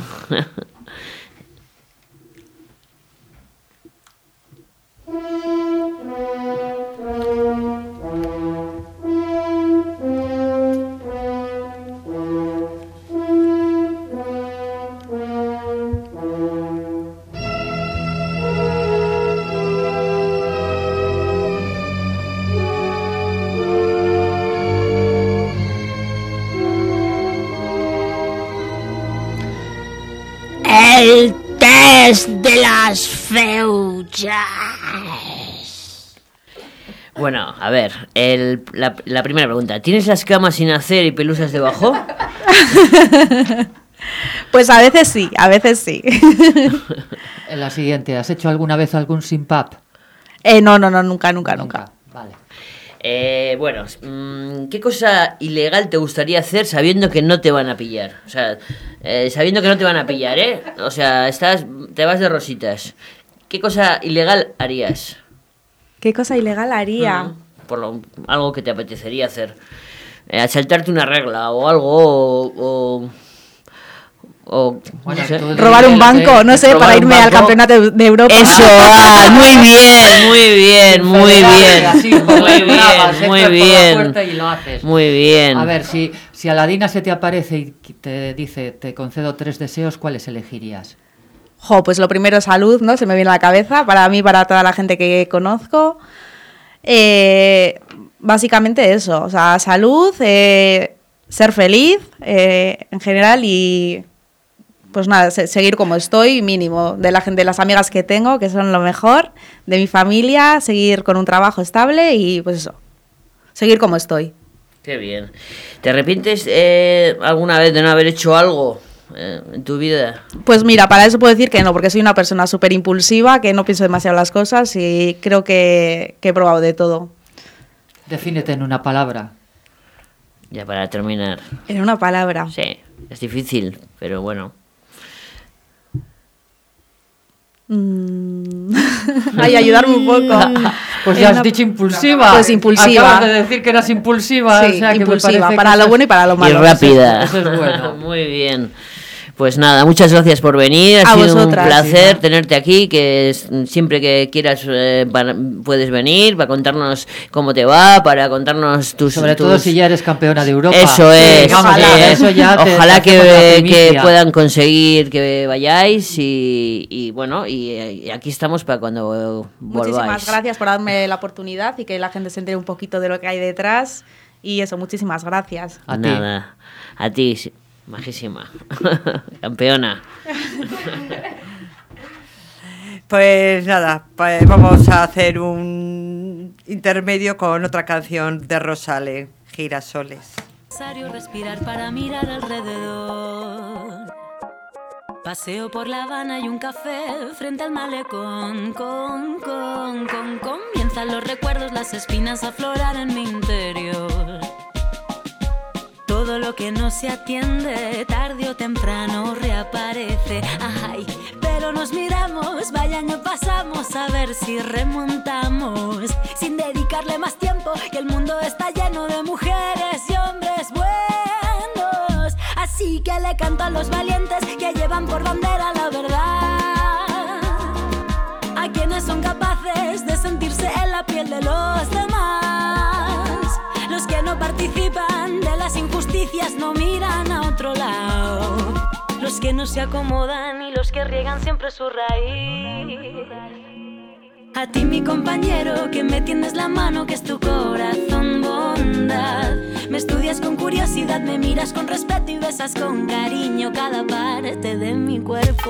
El test de las feuchas. Bueno, a ver, la primera pregunta. ¿Tienes las camas sin hacer y pelusas debajo? Pues a veces sí, a veces sí. En la siguiente, ¿has hecho alguna vez algún simpap? No, nunca. Vale. Bueno, ¿qué cosa ilegal te gustaría hacer sabiendo que no te van a pillar? O sea, sabiendo que no te van a pillar, ¿eh? O sea, te vas de rositas. ¿Qué cosa ilegal harías? ¿Qué cosa ilegal haría? Algo que te apetecería hacer. Saltarte una regla o algo o bueno, no sé. Robar un banco, no sé, para irme al campeonato de Europa. Eso, muy bien. Muy bien. A ver, si Aladina se te aparece y te dice, te concedo 3 deseos, ¿cuáles elegirías? Pues lo primero, salud, ¿no? Se me viene a la cabeza, para mí, para toda la gente que conozco. Básicamente eso, o sea, salud, ser feliz en general y pues nada, seguir como estoy, mínimo, de la gente, de las amigas que tengo, que son lo mejor, de mi familia, seguir con un trabajo estable y pues eso, seguir como estoy. Qué bien. ¿Te arrepientes alguna vez de no haber hecho algo en tu vida? Pues mira, para eso puedo decir que no, porque soy una persona súper impulsiva, que no pienso demasiado las cosas y creo que he probado de todo. Defínete en una palabra. Ya para terminar. En una palabra. Sí, es difícil, pero bueno. Ay, ayudarme un poco. Pues ya has dicho impulsiva. Pues impulsiva. Acabas de decir que eras impulsiva. Sí, o sea, impulsiva, que para lo bueno y para lo malo. Y rápida. Eso es bueno. Muy bien. Pues nada, muchas gracias por venir. Ha sido un placer tenerte aquí, que siempre que quieras puedes venir para contarnos cómo te va, para contarnos Sobre todo si ya eres campeona de Europa. Eso es. Ojalá que puedan conseguir que vayáis y bueno, y aquí estamos para cuando volváis. Muchísimas gracias por darme la oportunidad y que la gente se entere un poquito de lo que hay detrás. Y eso, muchísimas gracias. Nada, a ti. Majísima. Campeona. Pues nada, pues vamos a hacer un intermedio con otra canción de Rosale, Girasoles. Es necesario respirar para mirar alrededor. Paseo por La Habana y un café frente al malecón. Comienzan los recuerdos, las espinas a aflorar en mi interior. Todo lo que no se atiende, tarde o temprano reaparece. Ay, pero nos miramos, vaya año pasamos, a ver si remontamos. Sin dedicarle más tiempo, que el mundo está lleno de mujeres y hombres buenos. Así que le canto a los valientes que llevan por bandera la verdad. A quienes son capaces de sentirse en la piel de los demás. Los que no participan de las injusticias no miran a otro lado. Los que no se acomodan y los que riegan siempre su raíz. A ti mi compañero que me tiendes la mano, que es tu corazón bondad. Me estudias con curiosidad, me miras con respeto y besas con cariño cada parte de mi cuerpo.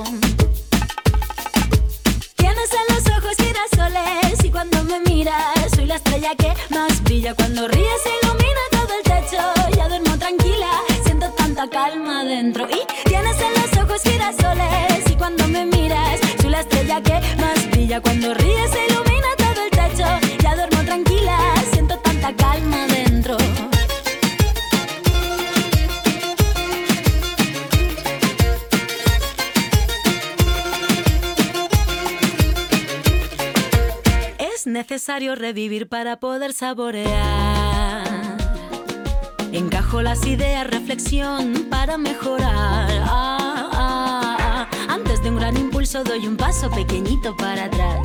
Tienes en los ojos girasoles y cuando me miras soy la estrella que más brilla. Cuando ríes se ilumina todo el techo, ya duermo tranquila, siento tanta calma dentro. Y tienes en los ojos girasoles y cuando me miras soy la estrella que más brilla. Cuando ríes se ilumina todo el techo, ya duermo tranquila, siento tanta calma dentro. Es necesario revivir para poder saborear. Encajo las ideas, reflexión para mejorar. Antes de un gran impulso doy un paso pequeñito para atrás.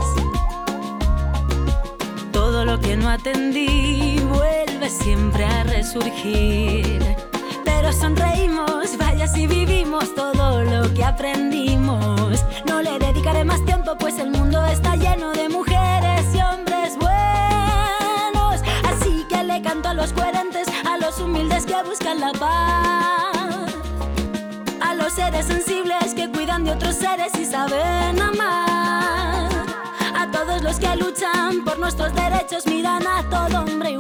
Todo lo que no atendí vuelve siempre a resurgir. Pero sonreímos, vaya si vivimos todo lo que aprendimos. No le dedicaré más tiempo, pues el mundo está lleno de mujeres y hombres buenos. Así que le canto a los coherentes, a los humildes que buscan la paz, a los seres sensibles que cuidan de otros seres y saben amar, a todos los que luchan por nuestros derechos, miran a todo hombre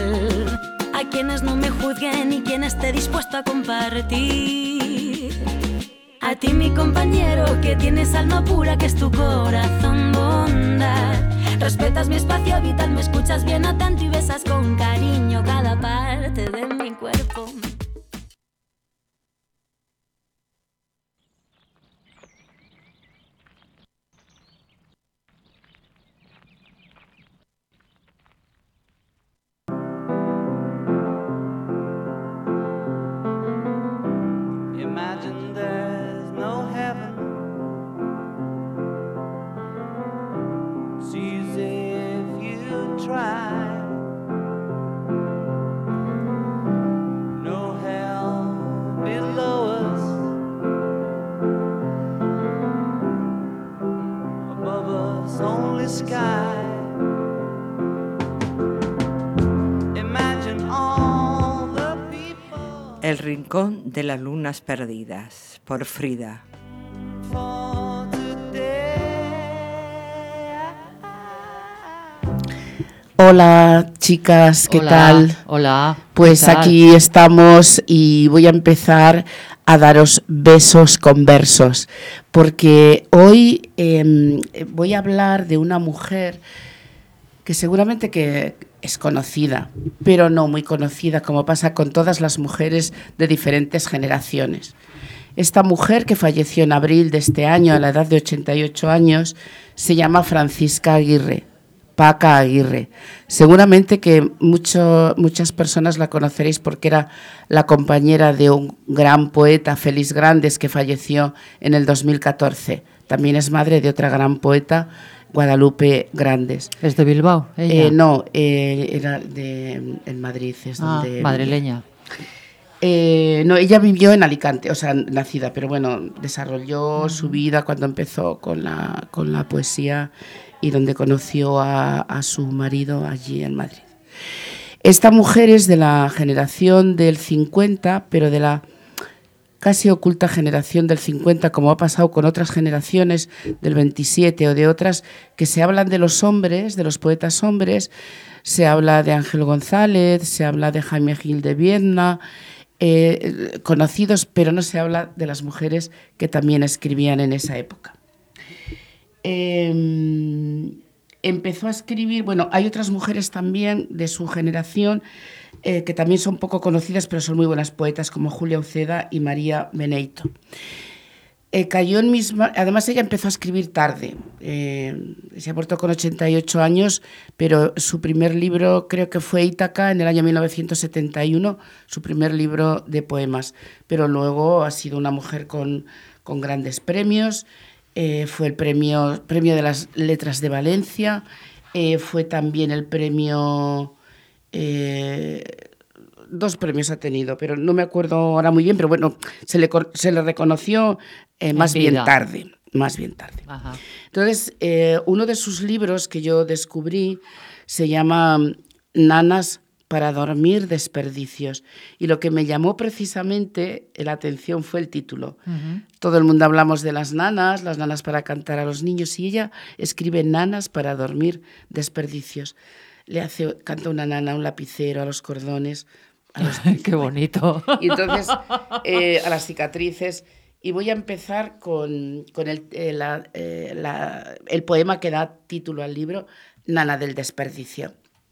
igual, a quienes no me juzguen y quien esté dispuesto a compartir. A ti mi compañero, que tienes alma pura, que es tu corazón bondad. Respetas mi espacio vital, me escuchas bien atento y besas con cariño cada parte de mi cuerpo. Imagine there's no heaven. It's easy if you try. No hell below us. Above us only sky. Imagine all the people. El rincón de las lunas perdidas, por Frida. Hola chicas, ¿qué tal? Hola. Pues aquí estamos y voy a empezar a daros besos con versos, porque hoy voy a hablar de una mujer que seguramente que es conocida, pero no muy conocida, como pasa con todas las mujeres de diferentes generaciones. Esta mujer, que falleció en abril de este año a la edad de 88 años, se llama Francisca Aguirre, Paca Aguirre. Seguramente que muchas personas la conoceréis porque era la compañera de un gran poeta, Félix Grandes, que falleció en el 2014. También es madre de otra gran poeta, Guadalupe Grandes. ¿Es de Bilbao, ella? No, era en Madrid. Es donde madrileña. No, ella vivió en Alicante, o sea, nacida, pero bueno, desarrolló su vida cuando empezó con la poesía y donde conoció a su marido allí en Madrid. Esta mujer es de la generación del 50, pero de la casi oculta generación del 50, como ha pasado con otras generaciones del 27 o de otras, que se hablan de los hombres, de los poetas hombres, se habla de Ángel González, se habla de Jaime Gil de Viedma, conocidos, pero no se habla de las mujeres que también escribían en esa época. Empezó a escribir, bueno, hay otras mujeres también de su generación que también son poco conocidas, pero son muy buenas poetas, como Julia Uceda y María Beneito. Cayó en mis manos, además ella empezó a escribir tarde, se abortó con 88 años, pero su primer libro creo que fue Ítaca en el año 1971, su primer libro de poemas, pero luego ha sido una mujer con grandes premios. Fue el premio de las Letras de Valencia, fue también el premio, 2 premios ha tenido, pero no me acuerdo ahora muy bien, pero bueno, se le reconoció más bien tarde. Ajá. Entonces, uno de sus libros que yo descubrí se llama Nanas para dormir desperdicios. Y lo que me llamó precisamente la atención fue el título. Uh-huh. Todo el mundo hablamos de las nanas para cantar a los niños, y ella escribe nanas para dormir desperdicios. Canta una nana a un lapicero, a los cordones, a los ¡qué bonito! Y entonces a las cicatrices. Y voy a empezar con el poema que da título al libro, Nana del desperdicio.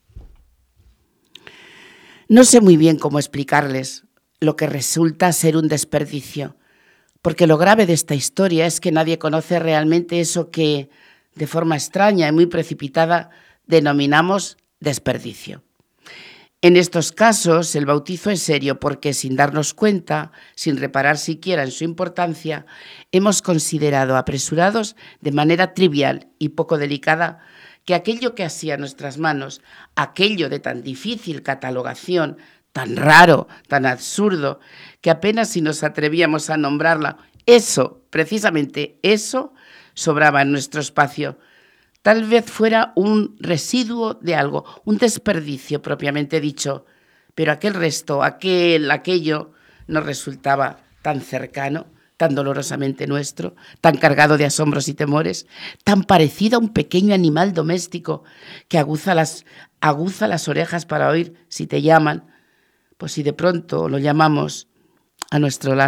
No sé muy bien cómo explicarles lo que resulta ser un desperdicio, porque lo grave de esta historia es que nadie conoce realmente eso que, de forma extraña y muy precipitada, denominamos desperdicio. En estos casos, el bautizo es serio porque, sin darnos cuenta, sin reparar siquiera en su importancia, hemos considerado apresurados de manera trivial y poco delicada que aquello que hacía en nuestras manos, aquello de tan difícil catalogación, tan raro, tan absurdo, que apenas si nos atrevíamos a nombrarla, eso, precisamente eso, sobraba en nuestro espacio. Tal vez fuera un residuo de algo, un desperdicio propiamente dicho, pero aquel resto, aquello, nos resultaba tan cercano, tan dolorosamente nuestro, tan cargado de asombros y temores, tan parecido a un pequeño animal doméstico que aguza las orejas para oír si te llaman, pues si de pronto lo llamamos a nuestro lado,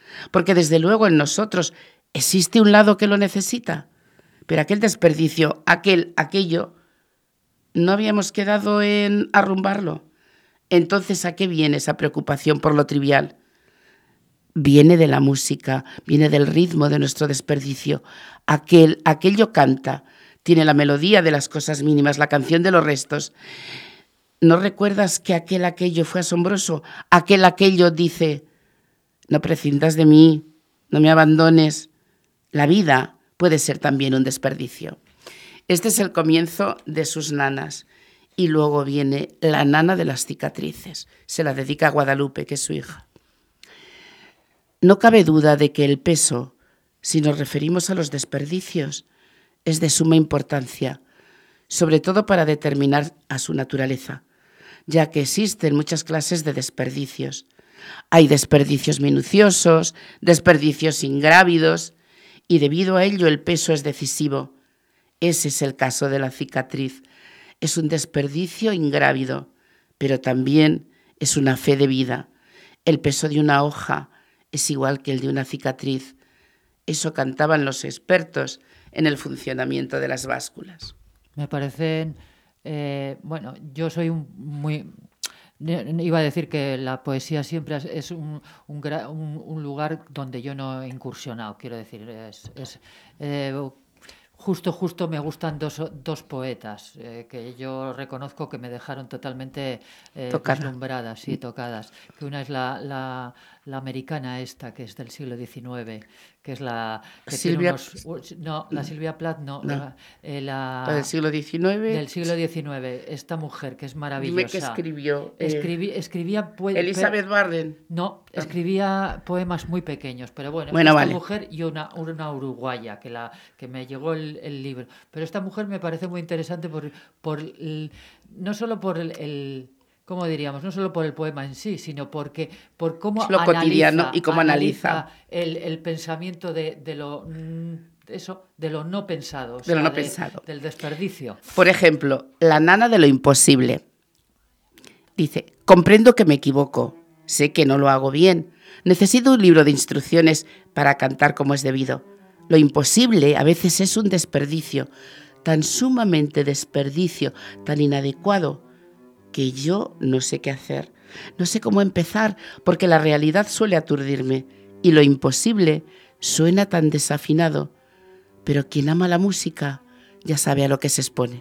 porque desde luego en nosotros existe un lado que lo necesita, pero aquel desperdicio, aquello, no habíamos quedado en arrumbarlo. Entonces, ¿a qué viene esa preocupación por lo trivial? Viene de la música, viene del ritmo de nuestro desperdicio. Aquello canta, tiene la melodía de las cosas mínimas, la canción de los restos. ¿No recuerdas que aquello fue asombroso? Aquello dice, no prescindas de mí, no me abandones. La vida puede ser también un desperdicio. Este es el comienzo de sus nanas. Y luego viene la nana de las cicatrices. Se la dedica a Guadalupe, que es su hija. No cabe duda de que el peso, si nos referimos a los desperdicios, es de suma importancia, sobre todo para determinar a su naturaleza, ya que existen muchas clases de desperdicios. Hay desperdicios minuciosos, desperdicios ingrávidos, y debido a ello el peso es decisivo. Ese es el caso de la cicatriz. Es un desperdicio ingrávido, pero también es una fe de vida. El peso de una hoja es igual que el de una cicatriz. Eso cantaban los expertos en el funcionamiento de las básculas. Me parecen, yo soy iba a decir que la poesía siempre es un lugar donde yo no he incursionado, quiero decir, Justo me gustan dos poetas que yo reconozco que me dejaron totalmente deslumbradas, sí, tocadas. Que una es la americana esta, que es del siglo XIX, que es la... Que Silvia... la Silvia Plath, no. ¿La del siglo XIX? Del siglo XIX, esta mujer que es maravillosa. Dime qué escribió. Escribía... Elizabeth Barden. No, escribía poemas muy pequeños, pero bueno vale. Mujer y una uruguaya que me llegó el libro. Pero esta mujer me parece muy interesante no solo por ¿cómo diríamos? No solo por el poema en sí, sino por cómo es lo cotidiano y cómo analiza el pensamiento de lo no pensado, del desperdicio. Por ejemplo, la nana de lo imposible. Dice, comprendo que me equivoco, sé que no lo hago bien, necesito un libro de instrucciones para cantar como es debido. Lo imposible a veces es un desperdicio, tan sumamente desperdicio, tan inadecuado, que yo no sé qué hacer, no sé cómo empezar, porque la realidad suele aturdirme y lo imposible suena tan desafinado, pero quien ama la música ya sabe a lo que se expone.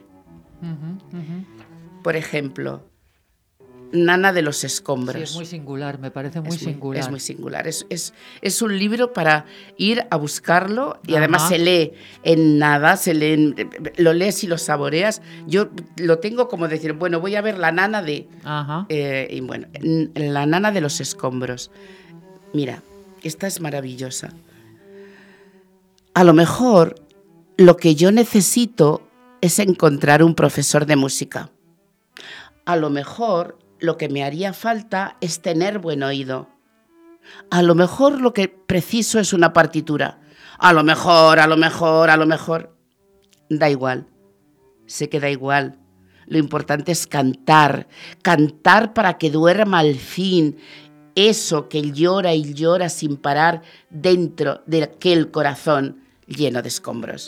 Por ejemplo, Nana de los escombros. Sí, es muy singular, me parece muy singular. Es muy singular. Es un libro para ir a buscarlo y además se lee en nada, lo lees y lo saboreas. Yo lo tengo como decir, bueno, voy a ver la nana de... la nana de los escombros. Mira, esta es maravillosa. A lo mejor lo que yo necesito es encontrar un profesor de música. A lo mejor lo que me haría falta es tener buen oído. A lo mejor lo que preciso es una partitura. A lo mejor. Da igual. Sé que da igual. Lo importante es cantar. Cantar para que duerma al fin eso que llora y llora sin parar dentro de aquel corazón lleno de escombros.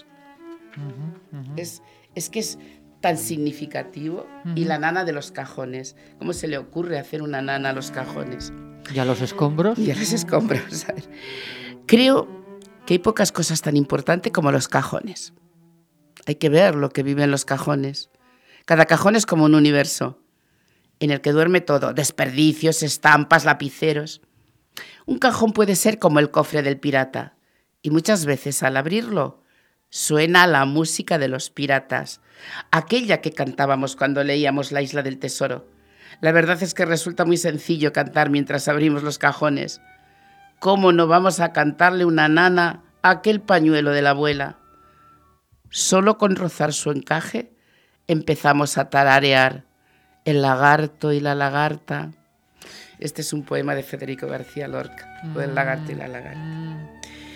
Es que es tan significativo. Y la nana de los cajones. ¿Cómo se le ocurre hacer una nana a los cajones? ¿Y a los escombros? Y a los escombros. A ver. Creo que hay pocas cosas tan importantes como los cajones. Hay que ver lo que viven los cajones. Cada cajón es como un universo en el que duerme todo, desperdicios, estampas, lapiceros. Un cajón puede ser como el cofre del pirata y muchas veces al abrirlo suena la música de los piratas, aquella que cantábamos cuando leíamos La isla del tesoro. La verdad es que resulta muy sencillo cantar mientras abrimos los cajones. ¿Cómo no vamos a cantarle una nana a aquel pañuelo de la abuela? Solo con rozar su encaje empezamos a tararear El lagarto y la lagarta. Este es un poema de Federico García Lorca, El lagarto y la lagarta.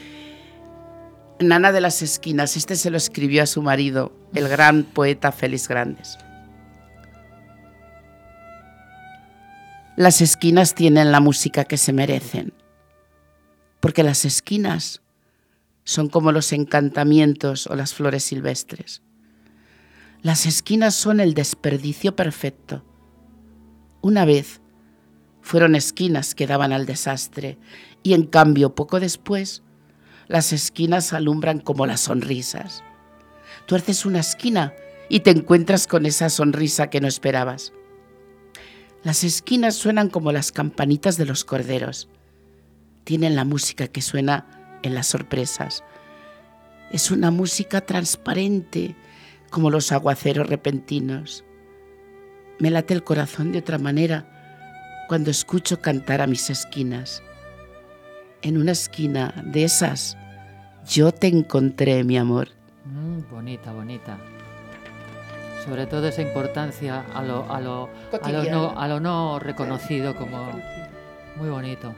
Nana de las esquinas, este se lo escribió a su marido, el gran poeta Félix Grandes. Las esquinas tienen la música que se merecen. porque las esquinas son como los encantamientos o las flores silvestres. Las esquinas son el desperdicio perfecto. Una vez fueron esquinas que daban al desastre y en cambio poco después las esquinas alumbran como las sonrisas. Tuerces una esquina y te encuentras con esa sonrisa que no esperabas. Las esquinas suenan como las campanitas de los corderos. Tienen la música que suena en las sorpresas. Es una música transparente, como los aguaceros repentinos. Me late el corazón de otra manera cuando escucho cantar a mis esquinas. En una esquina de esas, yo te encontré, mi amor. Bonita, bonita. Sobre todo esa importancia a lo no reconocido como muy bonito.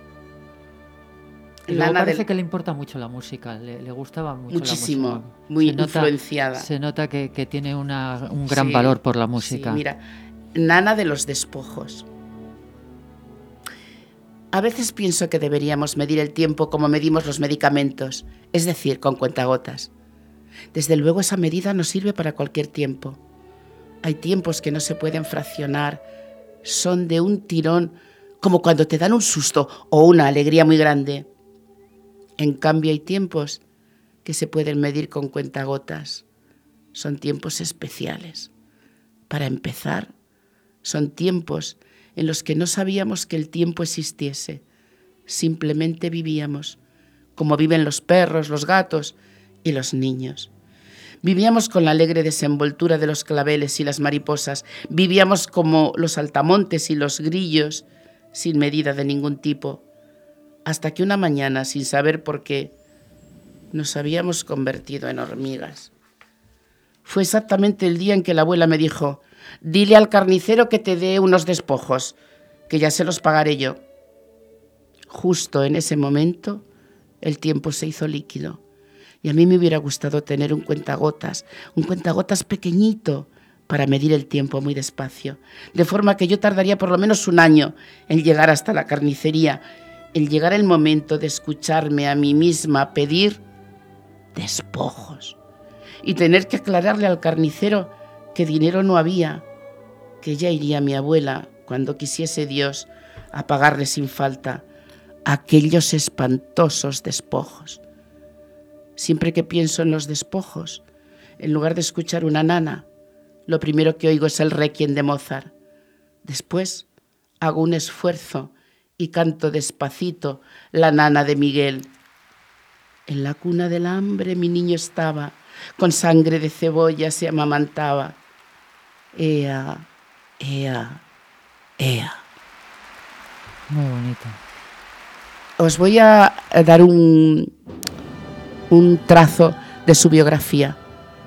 Y luego parece que le importa mucho la música, le gustaba mucho muchísimo, la música. muy influenciada. Se nota que tiene un gran valor por la música. Sí, mira, Nana de los despojos. A veces pienso que deberíamos medir el tiempo como medimos los medicamentos, es decir, con cuentagotas. Desde luego esa medida no sirve para cualquier tiempo. Hay tiempos que no se pueden fraccionar, son de un tirón, como cuando te dan un susto o una alegría muy grande. En cambio hay tiempos que se pueden medir con cuentagotas. Son tiempos especiales. Para empezar, son tiempos en los que no sabíamos que el tiempo existiese. Simplemente vivíamos, como viven los perros, los gatos y los niños. Vivíamos con la alegre desenvoltura de los claveles y las mariposas. Vivíamos como los altamontes y los grillos, sin medida de ningún tipo. Hasta que una mañana, sin saber por qué, nos habíamos convertido en hormigas. Fue exactamente el día en que la abuela me dijo: dile al carnicero que te dé unos despojos, que ya se los pagaré yo. Justo en ese momento, el tiempo se hizo líquido. Y a mí me hubiera gustado tener un cuentagotas pequeñito para medir el tiempo muy despacio, de forma que yo tardaría por lo menos un año en llegar hasta la carnicería, en llegar el momento de escucharme a mí misma pedir despojos y tener que aclararle al carnicero que dinero no había, que ya iría mi abuela, cuando quisiese Dios, a pagarle sin falta aquellos espantosos despojos. Siempre que pienso en los despojos, en lugar de escuchar una nana, lo primero que oigo es el Requiem de Mozart. Después hago un esfuerzo y canto despacito la nana de Miguel. En la cuna del hambre mi niño estaba, con sangre de cebolla se amamantaba. Ea, ea, ea. Muy bonito. Os voy a dar un trazo de su biografía.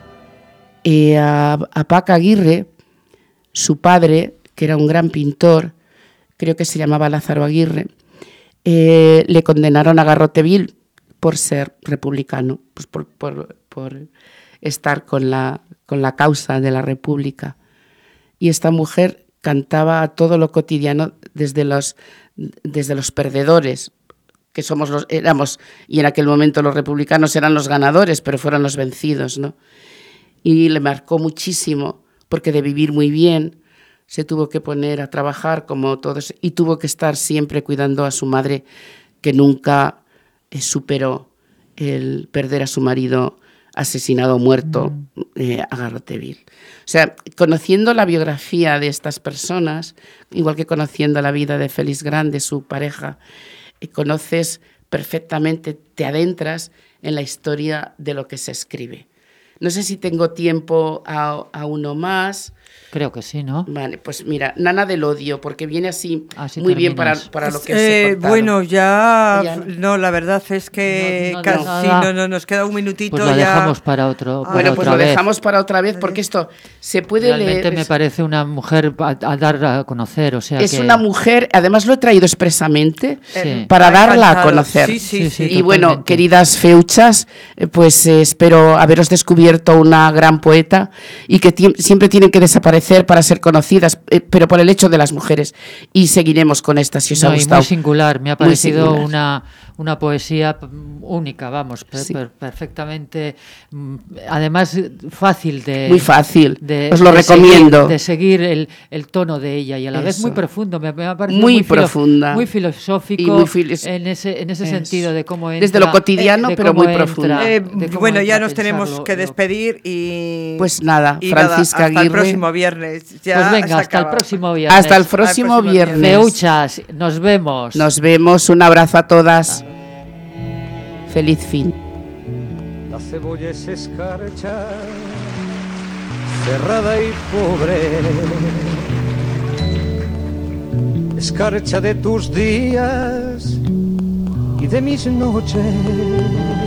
A Paca Aguirre, su padre, que era un gran pintor, creo que se llamaba Lázaro Aguirre, le condenaron a garrote vil por ser republicano, pues por estar con la causa de la República. Y esta mujer cantaba a todo lo cotidiano desde los perdedores, que éramos, y en aquel momento los republicanos eran los ganadores, pero fueron los vencidos, ¿no? Y le marcó muchísimo, porque de vivir muy bien se tuvo que poner a trabajar como todos, y tuvo que estar siempre cuidando a su madre, que nunca superó el perder a su marido asesinado o muerto a garrote vil. O sea, conociendo la biografía de estas personas, igual que conociendo la vida de Félix Grande, su pareja, conoces perfectamente, te adentras en la historia de lo que se escribe. No sé si tengo tiempo a uno más. Creo que sí, ¿no? Vale, pues mira, Nana del odio, porque viene así muy bien para lo que se contado. Bueno, ya no, la verdad es que casi no nos queda un minutito. Pues lo dejamos para otro. Bueno, pues lo dejamos para otra vez, porque esto se puede realmente leer. Me parece una mujer a dar a conocer, o sea es una mujer, además lo he traído expresamente para darla a conocer. Sí, y bueno, queridas feuchas, pues espero haberos descubierto una gran poeta y que siempre tienen que desaparecer para ser conocidas, pero por el hecho de las mujeres, y seguiremos con esta si os ha gustado. Muy singular, me ha parecido una poesía única, vamos, perfectamente, además fácil de... Muy fácil, os lo de recomiendo. De seguir el tono de ella y a la vez muy profundo, me ha parecido muy profunda. Muy filosófico en ese sentido de cómo entra... Desde lo cotidiano, pero muy profundo. Bueno, ya nos tenemos que despedir y... Pues nada, Francisca Aguirre. Hasta el próximo viernes. Ya pues venga, hasta el próximo viernes. Hasta el próximo viernes. Feuchas, nos vemos. Nos vemos, un abrazo a todas. Feliz fin. La cebolla es escarcha, cerrada y pobre, escarcha de tus días y de mis noches.